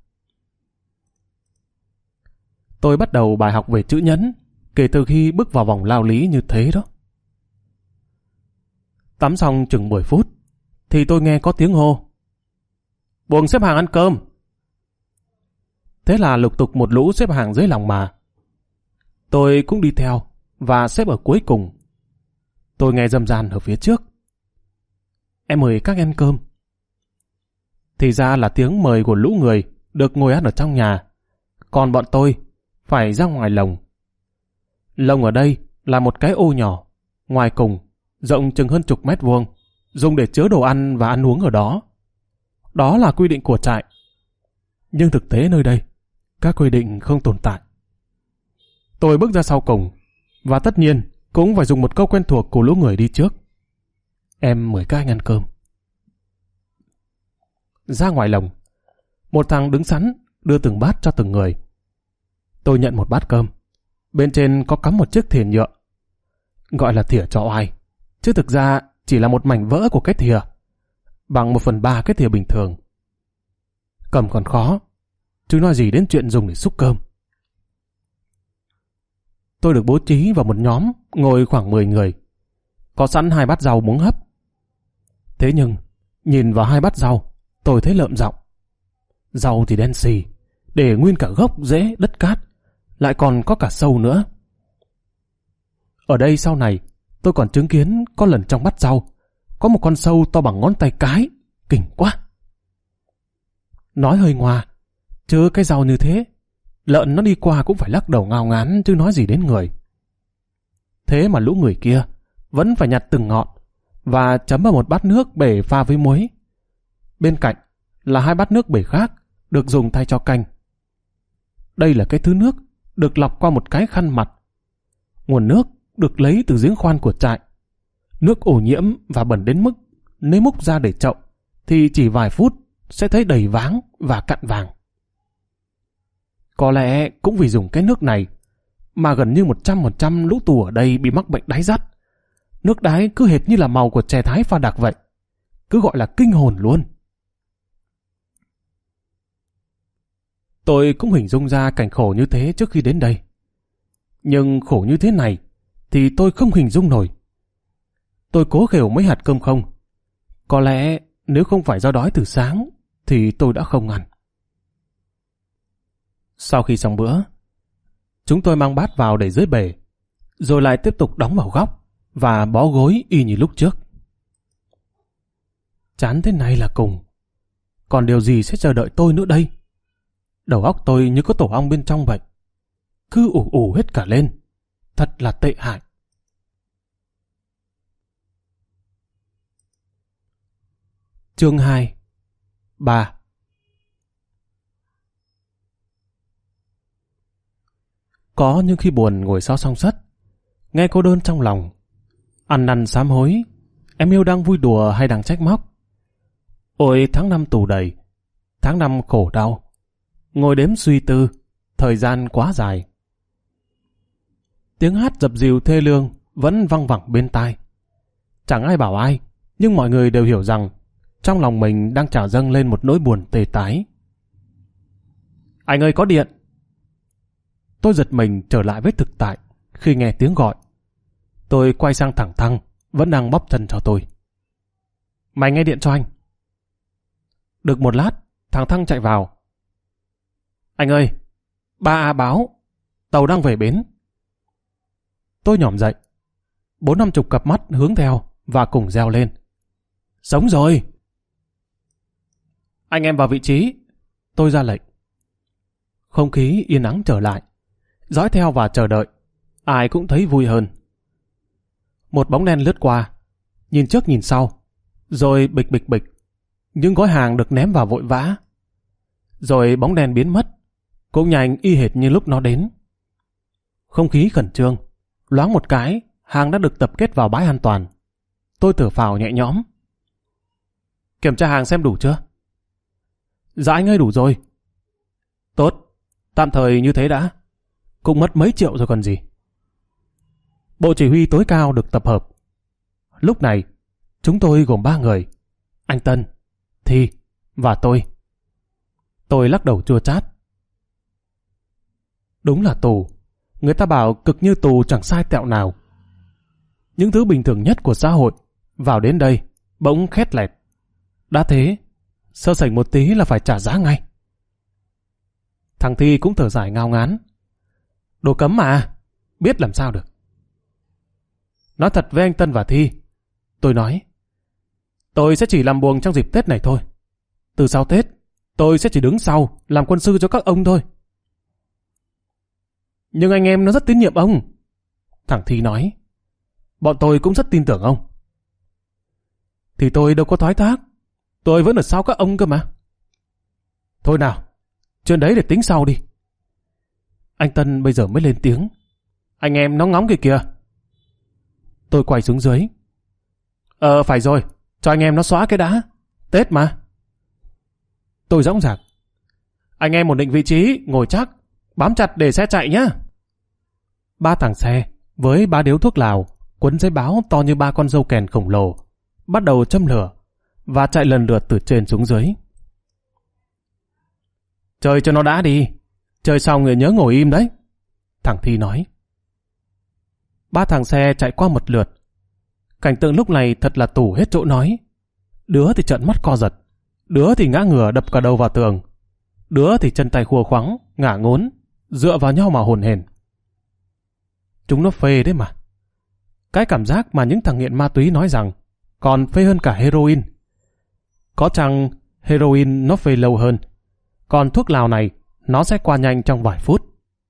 Tôi bắt đầu bài học về chữ nhẫn kể từ khi bước vào vòng lao lý như thế đó. Tắm xong chừng mười phút, thì tôi nghe có tiếng hô. Buồng xếp hàng ăn cơm. Thế là lục tục một lũ xếp hàng dưới lòng mà. Tôi cũng đi theo, và xếp ở cuối cùng. Tôi nghe râm ran ở phía trước. Em mời các em cơm. Thì ra là tiếng mời của lũ người được ngồi ăn ở trong nhà, còn bọn tôi phải ra ngoài lồng. Lồng ở đây là một cái ô nhỏ, ngoài cùng, rộng chừng hơn chục mét vuông, dùng để chứa đồ ăn và ăn uống ở đó. Đó là quy định của trại. Nhưng thực tế nơi đây, các quy định không tồn tại. Tôi bước ra sau cùng, và tất nhiên cũng phải dùng một câu quen thuộc của lũ người đi trước. Em mời các anh ăn cơm. Ra ngoài lồng, một thằng đứng sẵn đưa từng bát cho từng người. Tôi nhận một bát cơm. Bên trên có cắm một chiếc thìa nhựa. Gọi là thìa cho oai, chứ thực ra chỉ là một mảnh vỡ của cái thìa, bằng một phần ba cái thìa bình thường. Cầm còn khó, chứ nói gì đến chuyện dùng để xúc cơm. Tôi được bố trí vào một nhóm ngồi khoảng mười người, có sẵn hai bát rau muống hấp. Thế nhưng, nhìn vào hai bát rau, tôi thấy lợm giọng. Rau thì đen xì, để nguyên cả gốc, rễ, đất cát, lại còn có cả sâu nữa. Ở đây sau này, tôi còn chứng kiến có lần trong bát rau, có một con sâu to bằng ngón tay cái, kinh quá. Nói hơi ngoa, chứ cái rau như thế, lợn nó đi qua cũng phải lắc đầu ngao ngán chứ nói gì đến người. Thế mà lũ người kia vẫn phải nhặt từng ngọn và chấm vào một bát nước bể pha với muối. Bên cạnh là hai bát nước bể khác được dùng thay cho canh. Đây là cái thứ nước được lọc qua một cái khăn mặt. Nguồn nước được lấy từ giếng khoan của trại. Nước ô nhiễm và bẩn đến mức nếu múc ra để chậu thì chỉ vài phút sẽ thấy đầy váng và cặn vàng. Có lẽ cũng vì dùng cái nước này mà gần như một trăm phần trăm lũ tù ở đây bị mắc bệnh đái dắt. Nước đái cứ hệt như là màu của chè thái pha đặc vậy. Cứ gọi là kinh hồn luôn. Tôi cũng hình dung ra cảnh khổ như thế trước khi đến đây. Nhưng khổ như thế này thì tôi không hình dung nổi. Tôi cố khều mấy hạt cơm không. Có lẽ nếu không phải do đói từ sáng thì tôi đã không ăn. Sau khi xong bữa, chúng tôi mang bát vào để dưới bể, rồi lại tiếp tục đóng vào góc và bó gối y như lúc trước. Chán thế này là cùng. Còn điều gì sẽ chờ đợi tôi nữa đây? Đầu óc tôi như có tổ ong bên trong vậy. Cứ ủ ủ hết cả lên. Thật là tệ hại. Chương hai. ba. Có những khi buồn ngồi sau song sắt, nghe cô đơn trong lòng, ăn năn sám hối, em yêu đang vui đùa hay đang trách móc. Ôi tháng năm tù đầy, tháng năm khổ đau, ngồi đếm suy tư, thời gian quá dài. Tiếng hát dập dìu thê lương vẫn văng vẳng bên tai. Chẳng ai bảo ai, nhưng mọi người đều hiểu rằng trong lòng mình đang trào dâng lên một nỗi buồn tê tái. Anh ơi có điện! Tôi giật mình trở lại với thực tại khi nghe tiếng gọi. Tôi quay sang thằng Thăng, vẫn đang bóp chân cho tôi. Mày nghe điện cho anh. Được một lát, thằng Thăng chạy vào. Anh ơi, ba A báo, tàu đang về bến. Tôi nhỏm dậy. Bốn năm chục cặp mắt hướng theo và cùng reo lên. Sống rồi! Anh em vào vị trí. Tôi ra lệnh. Không khí yên ắng trở lại. Dõi theo và chờ đợi. ai cũng thấy vui hơn. Một bóng đen lướt qua, nhìn trước nhìn sau, rồi bịch bịch bịch, những gói hàng được ném vào vội vã. Rồi bóng đen biến mất, cũng nhanh y hệt như lúc nó đến. Không khí khẩn trương, loáng một cái, hàng đã được tập kết vào bãi an toàn. Tôi thở phào nhẹ nhõm. Kiểm tra hàng xem đủ chưa? Dạ anh ơi, đủ rồi. Tốt, tạm thời như thế đã. Cũng mất mấy triệu rồi còn gì. Bộ chỉ huy tối cao được tập hợp. Lúc này, chúng tôi gồm ba người. Anh Tân, Thi và tôi. Tôi lắc đầu chua chát. Đúng là tù. Người ta bảo cực như tù chẳng sai tẹo nào. Những thứ bình thường nhất của xã hội vào đến đây bỗng khét lẹt. Đã thế, sơ sẩy một tí là phải trả giá ngay. Thằng Thi cũng thở dài ngao ngán. Đồ cấm mà, biết làm sao được. Nói thật với anh Tân và Thi, tôi nói, tôi sẽ chỉ làm buồng trong dịp Tết này thôi. Từ sau Tết, tôi sẽ chỉ đứng sau làm quân sư cho các ông thôi. Nhưng anh em nó rất tín nhiệm ông. Thằng Thi nói, bọn tôi cũng rất tin tưởng ông. Thì tôi đâu có thoái thác, tôi vẫn ở sau các ông cơ mà. Thôi nào, chuyện đấy để tính sau đi. Anh Tân bây giờ mới lên tiếng. Anh em nó ngóng kìa kìa. Tôi quay xuống dưới. Ờ phải rồi, cho anh em nó xóa cái đã. Tết mà. Tôi dõng dạc. Anh em ổn định vị trí, ngồi chắc, bám chặt để xe chạy nhá. Ba thằng xe với ba điếu thuốc lào quấn giấy báo to như ba con dâu kèn khổng lồ bắt đầu châm lửa và chạy lần lượt từ trên xuống dưới. Chơi cho nó đã đi, chơi xong người nhớ ngồi im đấy. Thằng Thi nói. Ba thằng xe chạy qua một lượt. Cảnh tượng lúc này thật là tù hết chỗ nói. Đứa thì trợn mắt co giật, đứa thì ngã ngửa đập cả đầu vào tường, đứa thì chân tay khua khoắng, ngả ngốn, dựa vào nhau mà hồn hển. Chúng nó phê đấy mà. Cái cảm giác mà những thằng nghiện ma túy nói rằng còn phê hơn cả heroin. Có chăng heroin nó phê lâu hơn, còn thuốc lào này nó sẽ qua nhanh trong vài phút.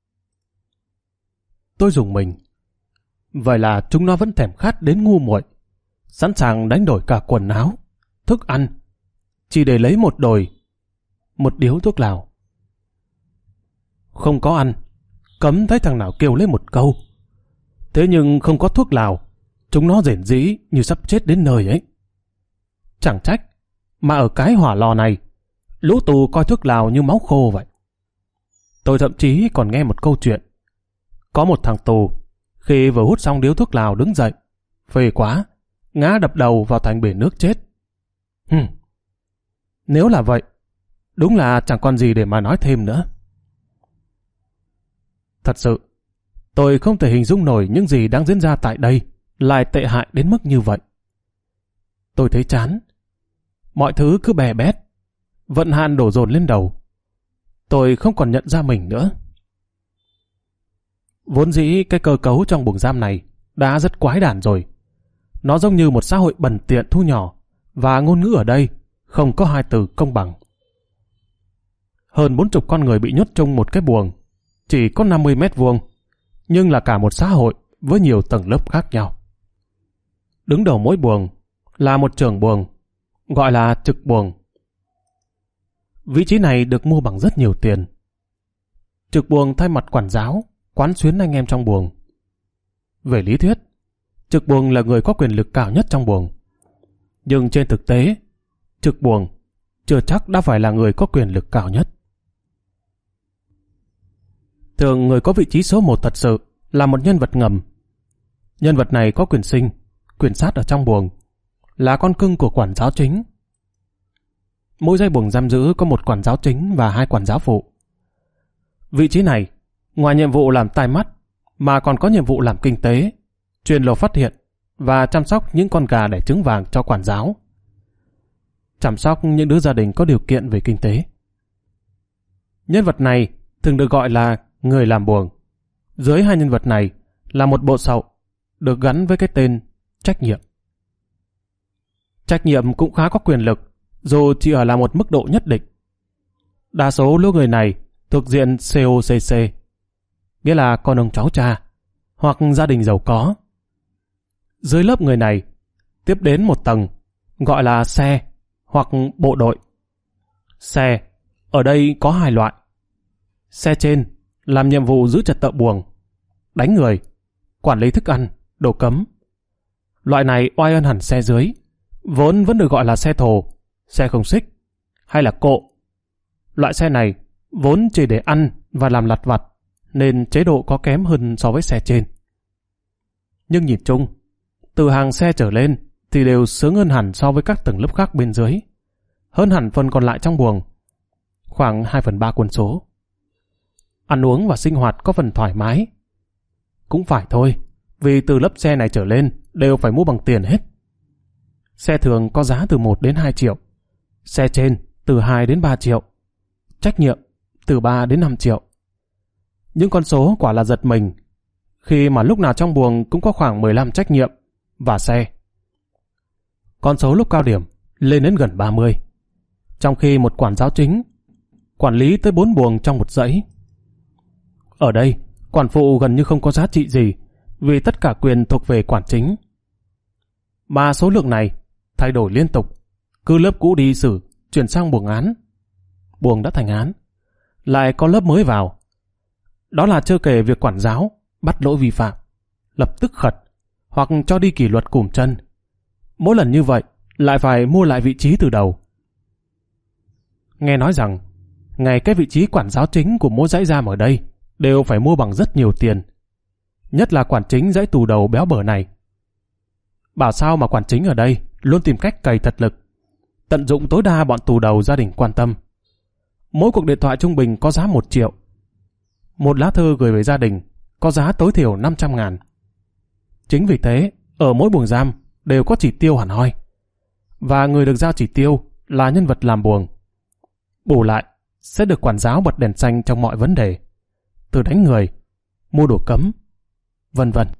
Tôi rùng mình. Vậy là chúng nó vẫn thèm khát đến ngu muội, sẵn sàng đánh đổi cả quần áo, thức ăn, chỉ để lấy một đồi, một điếu thuốc lào. Không có ăn, cấm thấy thằng nào kêu lên một câu. Thế nhưng không có thuốc lào, chúng nó rền rĩ như sắp chết đến nơi ấy. Chẳng trách mà ở cái hỏa lò này, lũ tù coi thuốc lào như máu khô vậy. Tôi thậm chí còn nghe một câu chuyện. Có một thằng tù, khi vừa hút xong điếu thuốc lào đứng dậy, phê quá, ngã đập đầu vào thành bể nước chết. Hừm. Nếu là vậy, đúng là chẳng còn gì để mà nói thêm nữa. Thật sự, tôi không thể hình dung nổi những gì đang diễn ra tại đây lại tệ hại đến mức như vậy. Tôi thấy chán. Mọi thứ cứ bè bét, vận hạn đổ dồn lên đầu. Tôi không còn nhận ra mình nữa. Vốn dĩ cái cơ cấu trong buồng giam này đã rất quái đản rồi. Nó giống như một xã hội bẩn tiện thu nhỏ, và ngôn ngữ ở đây không có hai từ công bằng. Hơn bốn chục con người bị nhốt trong một cái buồng, chỉ có năm mươi mét vuông, nhưng là cả một xã hội với nhiều tầng lớp khác nhau. Đứng đầu mỗi buồng là một trưởng buồng, gọi là trực buồng. Vị trí này được mua bằng rất nhiều tiền. Trực buồng thay mặt quản giáo, quán xuyến anh em trong buồng. Về lý thuyết, trực buồng là người có quyền lực cao nhất trong buồng. Nhưng trên thực tế, trực buồng chưa chắc đã phải là người có quyền lực cao nhất. Thường người có vị trí số một thật sự là một nhân vật ngầm. Nhân vật này có quyền sinh, quyền sát ở trong buồng, là con cưng của quản giáo chính. Mỗi dây buồng giam giữ có một quản giáo chính và hai quản giáo phụ. Vị trí này, ngoài nhiệm vụ làm tai mắt, mà còn có nhiệm vụ làm kinh tế, chuyên lầu phát hiện và chăm sóc những con gà đẻ trứng vàng cho quản giáo. Chăm sóc những đứa gia đình có điều kiện về kinh tế. Nhân vật này thường được gọi là người làm buồng. Dưới hai nhân vật này là một bộ sậu được gắn với cái tên trách nhiệm. Trách nhiệm cũng khá có quyền lực, dù chỉ ở là một mức độ nhất định. Đa số lũ người này thuộc diện xê o xê xê, nghĩa là con ông cháu cha, hoặc gia đình giàu có. Dưới lớp người này, tiếp đến một tầng, gọi là xe hoặc bộ đội. Xe, ở đây có hai loại. Xe trên làm nhiệm vụ giữ trật tự buồng, đánh người, quản lý thức ăn, đồ cấm. Loại này oai hơn hẳn xe dưới, vốn vẫn được gọi là xe thồ, xe không xích, hay là cộ. Loại xe này vốn chỉ để ăn và làm lặt vặt, nên chế độ có kém hơn so với xe trên. Nhưng nhìn chung, từ hàng xe trở lên thì đều sướng hơn hẳn so với các tầng lớp khác bên dưới, hơn hẳn phần còn lại trong buồng, khoảng hai phần ba quân số. Ăn uống và sinh hoạt có phần thoải mái. Cũng phải thôi, vì từ lớp xe này trở lên đều phải mua bằng tiền hết. Xe thường có giá từ một đến hai triệu, xe trên từ hai đến ba triệu, trách nhiệm từ ba đến năm triệu. Những con số quả là giật mình, khi mà lúc nào trong buồng cũng có khoảng mười lăm trách nhiệm và xe. Con số lúc cao điểm lên đến gần ba mươi, trong khi một quản giáo chính quản lý tới bốn buồng trong một dãy. Ở đây, quản phụ gần như không có giá trị gì, vì tất cả quyền thuộc về quản chính. Mà số lượng này thay đổi liên tục, cứ lớp cũ đi xử, chuyển sang buồng án. Buồng đã thành án, lại có lớp mới vào. Đó là chưa kể việc quản giáo bắt lỗi vi phạm, lập tức khật hoặc cho đi kỷ luật cùm chân. Mỗi lần như vậy lại phải mua lại vị trí từ đầu. Nghe nói rằng ngay cái vị trí quản giáo chính của mỗi dãy giam ở đây đều phải mua bằng rất nhiều tiền, nhất là quản chính dãy tù đầu béo bở này. Bảo sao mà quản chính ở đây luôn tìm cách cày thật lực, tận dụng tối đa bọn tù đầu gia đình quan tâm. Mỗi cuộc điện thoại trung bình có giá một triệu. Một lá thư gửi về gia đình có giá tối thiểu năm trăm ngàn. Chính vì thế, ở mỗi buồng giam đều có chỉ tiêu hẳn hoi, và người được giao chỉ tiêu là nhân vật làm buồng. Bù lại, sẽ được quản giáo bật đèn xanh trong mọi vấn đề, từ đánh người, mua đồ cấm, vân vân.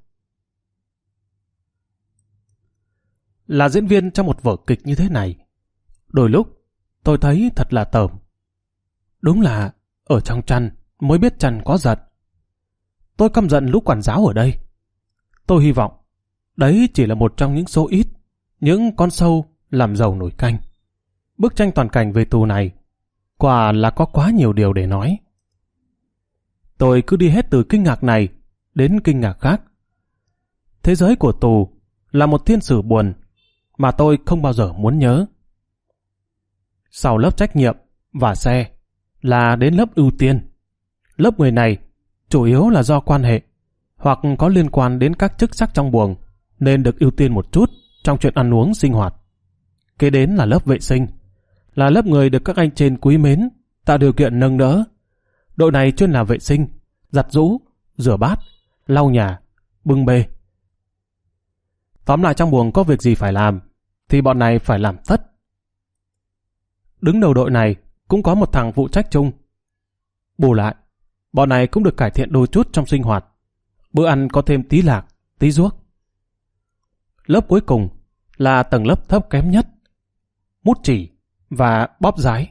Là diễn viên trong một vở kịch như thế này, đôi lúc tôi thấy thật là tởm. Đúng là ở trong chăn mới biết chăn có giận. Tôi căm giận lũ quản giáo ở đây. Tôi hy vọng đấy chỉ là một trong những số ít những con sâu làm dầu nồi canh. Bức tranh toàn cảnh về tù này quả là có quá nhiều điều để nói. Tôi cứ đi hết từ kinh ngạc này đến kinh ngạc khác. Thế giới của tù là một thiên sử buồn mà tôi không bao giờ muốn nhớ. Sau lớp trách nhiệm và xe là đến lớp ưu tiên. Lớp người này chủ yếu là do quan hệ hoặc có liên quan đến các chức sắc trong buồng nên được ưu tiên một chút trong chuyện ăn uống sinh hoạt. Kế đến là lớp vệ sinh, là lớp người được các anh trên quý mến, tạo điều kiện nâng đỡ. Đội này chuyên làm vệ sinh, giặt giũ, rửa bát, lau nhà, bưng bê. Tóm lại trong buồng có việc gì phải làm thì bọn này phải làm tất. Đứng đầu đội này cũng có một thằng phụ trách chung. Bù lại, bọn này cũng được cải thiện đôi chút trong sinh hoạt. Bữa ăn có thêm tí lạc, tí ruốc. Lớp cuối cùng là tầng lớp thấp kém nhất, mút chỉ và bóp giái.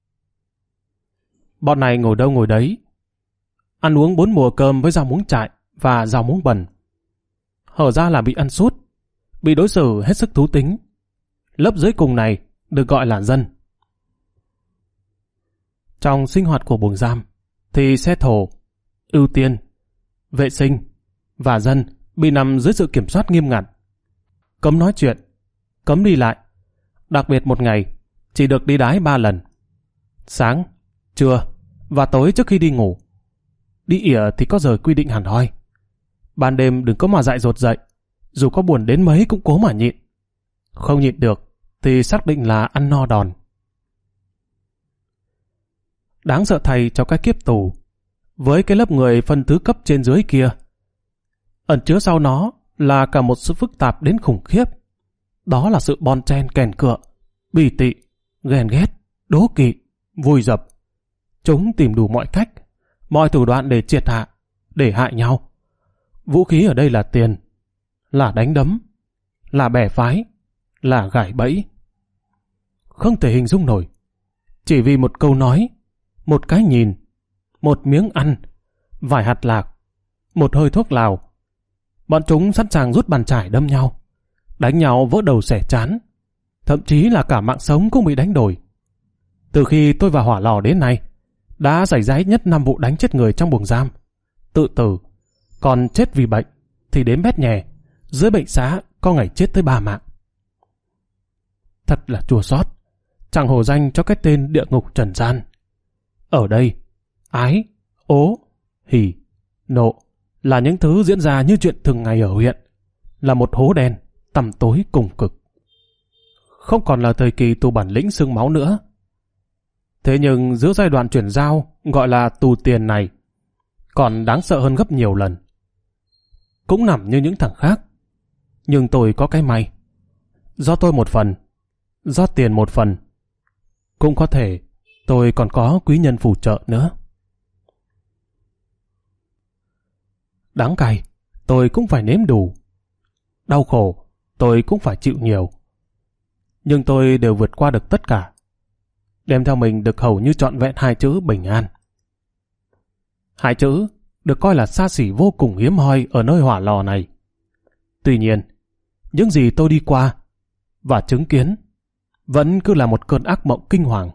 Bọn này ngồi đâu ngồi đấy, ăn uống bốn mùa cơm với rau muống trại và rau muống bẩn. Hở ra là bị ăn sút, bị đối xử hết sức thú tính. Lớp dưới cùng này được gọi là dân. Trong sinh hoạt của buồng giam thì xe thổ, ưu tiên, vệ sinh và dân bị nằm dưới sự kiểm soát nghiêm ngặt. Cấm nói chuyện, cấm đi lại, đặc biệt một ngày chỉ được đi đái ba lần: sáng, trưa và tối trước khi đi ngủ. Đi ỉa thì có giờ quy định hẳn hoi. Ban đêm đừng có mà dại dột dậy, dù có buồn đến mấy cũng cố mà nhịn. Không nhịn được thì xác định là ăn no đòn. Đáng sợ thay cho cái kiếp tù, với cái lớp người phân thứ cấp trên dưới kia, ẩn chứa sau nó là cả một sự phức tạp đến khủng khiếp. Đó là sự bon chen kèn cựa, bỉ tị, ghen ghét, đố kỵ, vùi dập. Chúng tìm đủ mọi cách, mọi thủ đoạn để triệt hạ, để hại nhau. Vũ khí ở đây là tiền, là đánh đấm, là bè phái, là gài bẫy. Không thể hình dung nổi. Chỉ vì một câu nói, một cái nhìn, một miếng ăn, vài hạt lạc, một hơi thuốc lào, Bọn chúng sẵn sàng rút bàn chải đâm nhau, đánh nhau vỡ đầu xẻ trán, thậm chí là cả mạng sống cũng bị đánh đổi. Từ khi tôi vào hỏa lò đến nay, đã xảy ra ít nhất năm vụ đánh chết người trong buồng giam, tự tử, còn chết vì bệnh thì đếm bét nhè, dưới bệnh xá có ngày chết tới ba mạng. Thật là chua xót, chẳng hổ danh cho cái tên địa ngục trần gian. Ở đây, ái, ố, hỉ, nộ là những thứ diễn ra như chuyện thường ngày ở huyện, là một hố đen, tăm tối cùng cực. Không còn là thời kỳ tù bản lĩnh xương máu nữa. Thế nhưng giữa giai đoạn chuyển giao gọi là tù tiền này, còn đáng sợ hơn gấp nhiều lần. Cũng nằm như những thằng khác, nhưng tôi có cái may. Do tôi một phần, do tiền một phần, cũng có thể tôi còn có quý nhân phù trợ nữa. Đắng cay, tôi cũng phải nếm đủ. Đau khổ, tôi cũng phải chịu nhiều. Nhưng tôi đều vượt qua được tất cả, đem theo mình được hầu như trọn vẹn hai chữ bình an. Hai chữ được coi là xa xỉ vô cùng hiếm hoi ở nơi hỏa lò này. Tuy nhiên, những gì tôi đi qua và chứng kiến vẫn cứ là một cơn ác mộng kinh hoàng.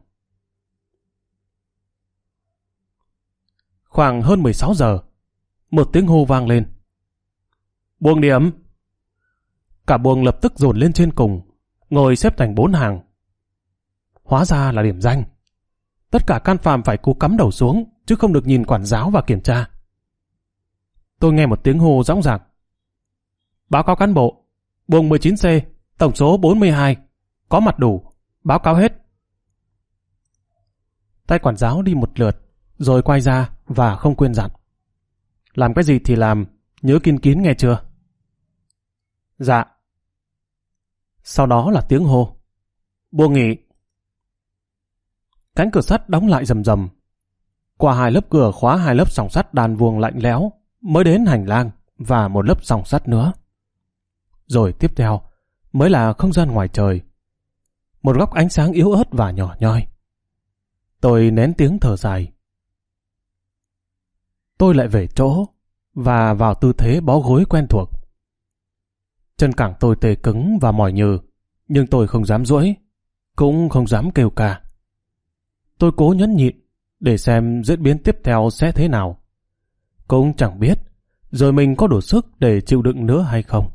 Khoảng hơn mười sáu giờ, một tiếng hô vang lên. Buồng điểm! Cả buồng lập tức dồn lên trên cùng, ngồi xếp thành bốn hàng. Hóa ra là điểm danh. Tất cả can phạm phải cố cắm đầu xuống, chứ không được nhìn quản giáo và kiểm tra. Tôi nghe một tiếng hô dõng dạc. Báo cáo cán bộ, buồng mười chín C, tổng số bốn mươi hai, có mặt đủ, báo cáo hết. Tay quản giáo đi một lượt, rồi quay ra và không quên dặn. Làm cái gì thì làm, nhớ kín kín nghe chưa? Dạ. Sau đó là tiếng hô. Buồng nghỉ. Cánh cửa sắt đóng lại rầm rầm. Qua hai lớp cửa khóa hai lớp sòng sắt đàn vuông lạnh lẽo, mới đến hành lang và một lớp sòng sắt nữa. Rồi tiếp theo mới là không gian ngoài trời. Một góc ánh sáng yếu ớt và nhỏ nhoi. Tôi nén tiếng thở dài. Tôi lại về chỗ và vào tư thế bó gối quen thuộc. Chân cẳng tôi tê cứng và mỏi nhừ, nhưng tôi không dám duỗi, cũng không dám kêu ca. Tôi cố nhẫn nhịn để xem diễn biến tiếp theo sẽ thế nào. Cũng chẳng biết rồi mình có đủ sức để chịu đựng nữa hay không.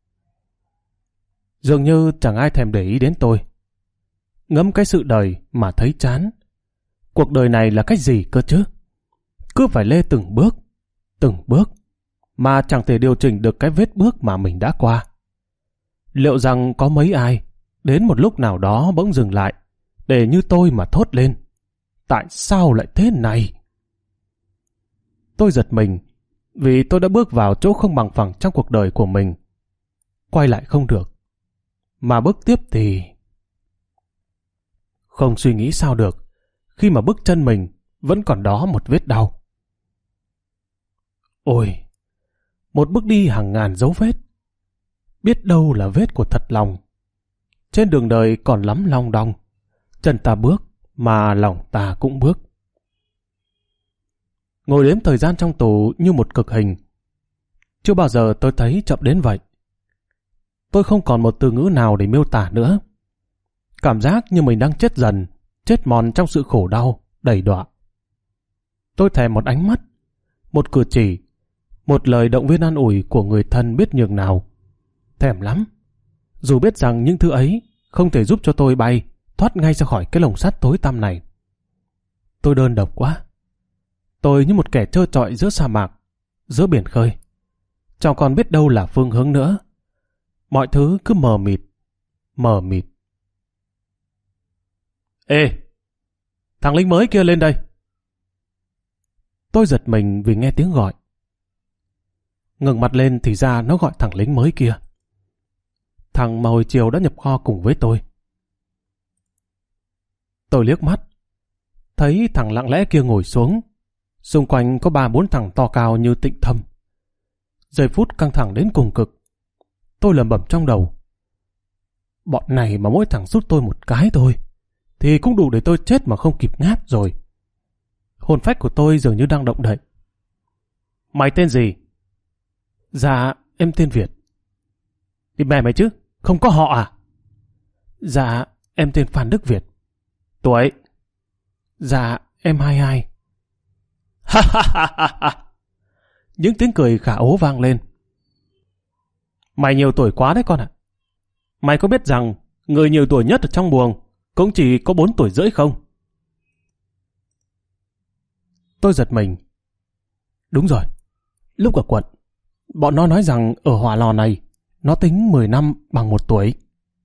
Dường như chẳng ai thèm để ý đến tôi. Ngẫm cái sự đời mà thấy chán. Cuộc đời này là cái gì cơ chứ? Cứ phải lê từng bước, từng bước, mà chẳng thể điều chỉnh được cái vết bước mà mình đã qua. Liệu rằng có mấy ai đến một lúc nào đó bỗng dừng lại để như tôi mà thốt lên: tại sao lại thế này? Tôi giật mình vì tôi đã bước vào chỗ không bằng phẳng trong cuộc đời của mình. Quay lại không được, mà bước tiếp thì... Không suy nghĩ sao được khi mà bước chân mình vẫn còn đó một vết đau. Ôi, một bước đi hàng ngàn dấu vết. Biết đâu là vết của thật lòng. Trên đường đời còn lắm long đong. Chân ta bước mà lòng ta cũng bước. Ngồi đếm thời gian trong tù như một cực hình. Chưa bao giờ tôi thấy chậm đến vậy. Tôi không còn một từ ngữ nào để miêu tả nữa. Cảm giác như mình đang chết dần, chết mòn trong sự khổ đau, đầy đọa. Tôi thèm một ánh mắt, một cử chỉ, một lời động viên an ủi của người thân biết nhường nào. Thèm lắm. Dù biết rằng những thứ ấy không thể giúp cho tôi bay, thoát ngay ra khỏi cái lồng sắt tối tăm này. Tôi đơn độc quá. Tôi như một kẻ trơ trọi giữa sa mạc, giữa biển khơi. Chẳng còn biết đâu là phương hướng nữa. Mọi thứ cứ mờ mịt, mờ mịt. Ê! Thằng lính mới kia lên đây! Tôi giật mình vì nghe tiếng gọi. Ngẩng mặt lên thì ra nó gọi thằng lính mới kia. Thằng mà hồi chiều đã nhập kho cùng với tôi. Tôi liếc mắt, thấy thằng lặng lẽ kia ngồi xuống. Xung quanh có ba bốn thằng to cao như Tịnh Thâm. Giây phút căng thẳng đến cùng cực. Tôi lẩm bẩm trong đầu. Bọn này mà mỗi thằng rút tôi một cái thôi, thì cũng đủ để tôi chết mà không kịp ngáp rồi. Hồn phách của tôi dường như đang động đậy. Mày tên gì? Dạ, em tên Việt. Thì mẹ mày chứ, không có họ à? Dạ, em tên Phan Đức Việt. Tuổi? Dạ, em hai mươi hai. Ha ha ha ha ha. Những tiếng cười khả ố vang lên. Mày nhiều tuổi quá đấy con ạ. Mày có biết rằng người nhiều tuổi nhất ở trong buồng cũng chỉ có bốn tuổi rưỡi không? Tôi giật mình. Đúng rồi, lúc ở quận, bọn nó nói rằng ở hỏa lò này nó tính mười năm bằng một tuổi.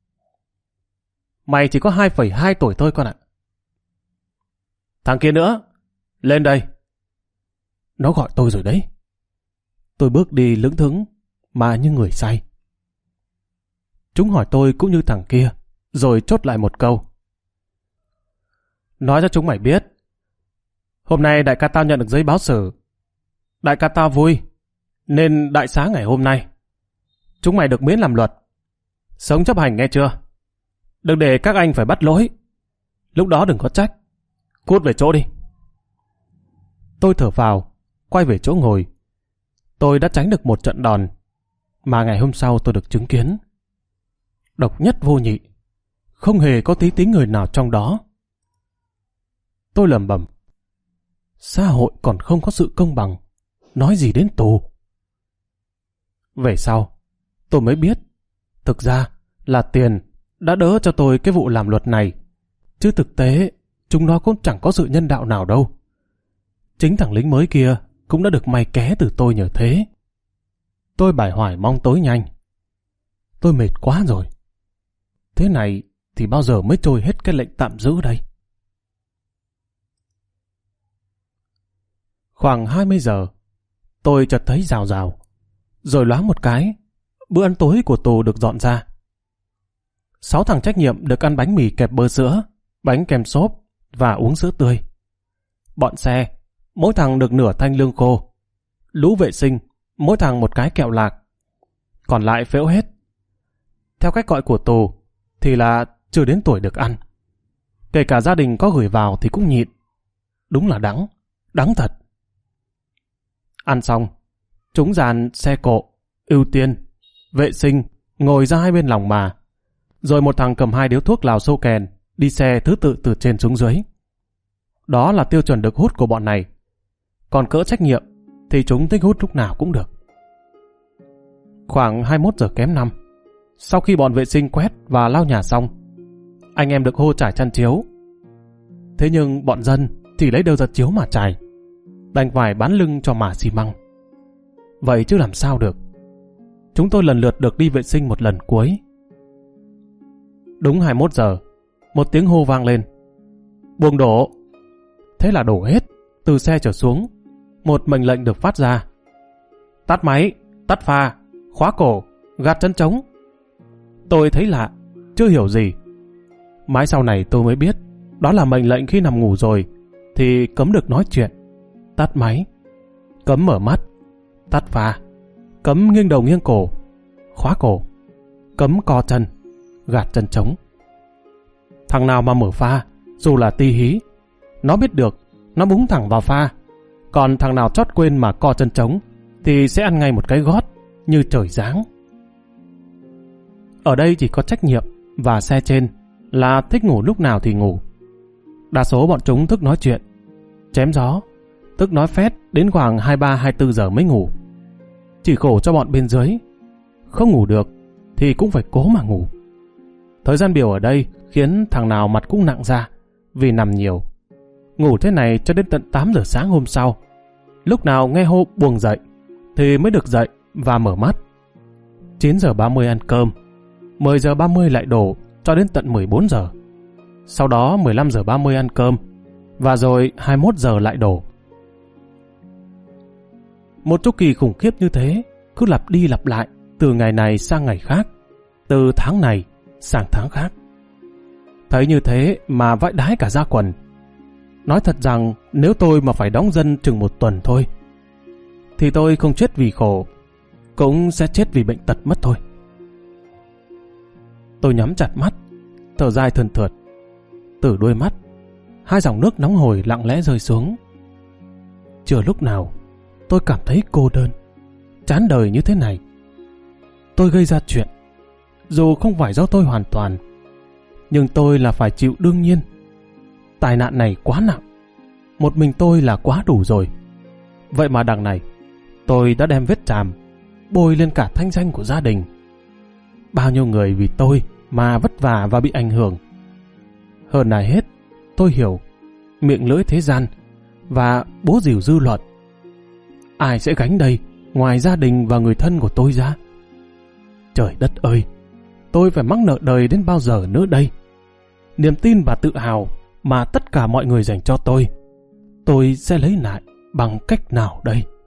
Mày chỉ có hai phẩy hai tuổi thôi con ạ. Thằng kia nữa, lên đây. Nó gọi tôi rồi đấy. Tôi bước đi lững thững mà như người say. Chúng hỏi tôi cũng như thằng kia, rồi chốt lại một câu. Nói cho chúng mày biết, hôm nay đại ca tao nhận được giấy báo xử. Đại ca tao vui, nên đại xá ngày hôm nay. Chúng mày được miễn làm luật. Sống chấp hành nghe chưa? Đừng để các anh phải bắt lỗi. Lúc đó đừng có trách. Cút về chỗ đi. Tôi thở phào, quay về chỗ ngồi. Tôi đã tránh được một trận đòn mà ngày hôm sau tôi được chứng kiến. Độc nhất vô nhị, không hề có tí tính người nào trong đó. Tôi lẩm bẩm, xã hội còn không có sự công bằng, nói gì đến tù. Về sau, tôi mới biết, thực ra là tiền đã đỡ cho tôi cái vụ làm luật này, chứ thực tế chúng nó cũng chẳng có sự nhân đạo nào đâu. Chính thằng lính mới kia cũng đã được may ké từ tôi nhờ thế. Tôi bải hoài mong tối nhanh. Tôi mệt quá rồi. Thế này thì bao giờ mới trôi hết cái lệnh tạm giữ đây? Khoảng hai mươi giờ, tôi chợt thấy rào rào. Rồi loáng một cái, bữa ăn tối của tù được dọn ra. Sáu thằng trách nhiệm được ăn bánh mì kẹp bơ sữa, bánh kem xốp và uống sữa tươi. Bọn xe, mỗi thằng được nửa thanh lương khô. Lũ vệ sinh, mỗi thằng một cái kẹo lạc. Còn lại phễu hết. Theo cách gọi của tù, thì là chưa đến tuổi được ăn. Kể cả gia đình có gửi vào thì cũng nhịn. Đúng là đắng, đắng thật. Ăn xong, chúng dàn xe cộ, ưu tiên, vệ sinh, ngồi ra hai bên lòng mà. Rồi một thằng cầm hai điếu thuốc lào xô kèn, đi xe thứ tự từ trên xuống dưới. Đó là tiêu chuẩn được hút của bọn này. Còn cỡ trách nhiệm thì chúng thích hút lúc nào cũng được. Khoảng hai mươi mốt giờ kém năm, sau khi bọn vệ sinh quét và lau nhà xong, anh em được hô trải chăn chiếu. Thế nhưng bọn dân thì lấy đâu ra chiếu mà trải, đành phải bán lưng cho mả xi măng. Vậy chứ làm sao được. Chúng tôi lần lượt được đi vệ sinh một lần cuối. Đúng hai mươi mốt giờ, một tiếng hô vang lên. Buồng đổ. Thế là đổ hết, từ xe trở xuống. Một mệnh lệnh được phát ra. Tắt máy, tắt pha, khóa cổ, gạt chân trống. Tôi thấy lạ, chưa hiểu gì. Mãi sau này tôi mới biết, đó là mệnh lệnh khi nằm ngủ rồi thì cấm được nói chuyện. Tắt máy, cấm mở mắt, tắt pha, cấm nghiêng đầu nghiêng cổ, khóa cổ, cấm co chân, gạt chân trống. Thằng nào mà mở pha, dù là ti hí, nó biết được, nó búng thẳng vào pha. Còn thằng nào chót quên mà co chân trống thì sẽ ăn ngay một cái gót như trời giáng. Ở đây chỉ có trách nhiệm và xe trên là thích ngủ lúc nào thì ngủ. Đa số bọn chúng thức nói chuyện, chém gió, tức nói phét đến khoảng hai mươi ba hai mươi tư giờ mới ngủ. Chỉ khổ cho bọn bên dưới, không ngủ được thì cũng phải cố mà ngủ. Thời gian biểu ở đây khiến thằng nào mặt cũng nặng ra vì nằm nhiều. Ngủ thế này cho đến tận tám giờ sáng hôm sau. Lúc nào nghe hô buồng dậy thì mới được dậy và mở mắt. chín giờ ba mươi ăn cơm, mười giờ ba mươi lại đổ cho đến tận mười bốn giờ. Sau đó mười lăm giờ ba mươi ăn cơm và rồi hai mươi mốt giờ lại đổ. Một chu kỳ khủng khiếp như thế cứ lặp đi lặp lại từ ngày này sang ngày khác, từ tháng này sang tháng khác. Thấy như thế mà vãi đái cả da quần. Nói thật rằng nếu tôi mà phải đóng dân chừng một tuần thôi thì tôi không chết vì khổ, cũng sẽ chết vì bệnh tật mất thôi. Tôi nhắm chặt mắt, thở dài thườn thượt. Từ đuôi mắt, hai dòng nước nóng hổi lặng lẽ rơi xuống. Chưa lúc nào tôi cảm thấy cô đơn, chán đời như thế này. tôi gây ra chuyện, dù không phải do tôi hoàn toàn, nhưng tôi là phải chịu đương nhiên. Tai nạn này quá nặng, một mình tôi là quá đủ rồi. Vậy mà đằng này, tôi đã đem vết chàm bôi lên cả thanh danh của gia đình. Bao nhiêu người vì tôi mà vất vả và bị ảnh hưởng. Hơn ai hết, tôi hiểu miệng lưỡi thế gian và bố rìu dư luận. Ai sẽ gánh đây ngoài gia đình và người thân của tôi ra? Trời đất ơi, tôi phải mắc nợ đời đến bao giờ nữa đây? Niềm tin và tự hào mà tất cả mọi người dành cho tôi, tôi sẽ lấy lại bằng cách nào đây?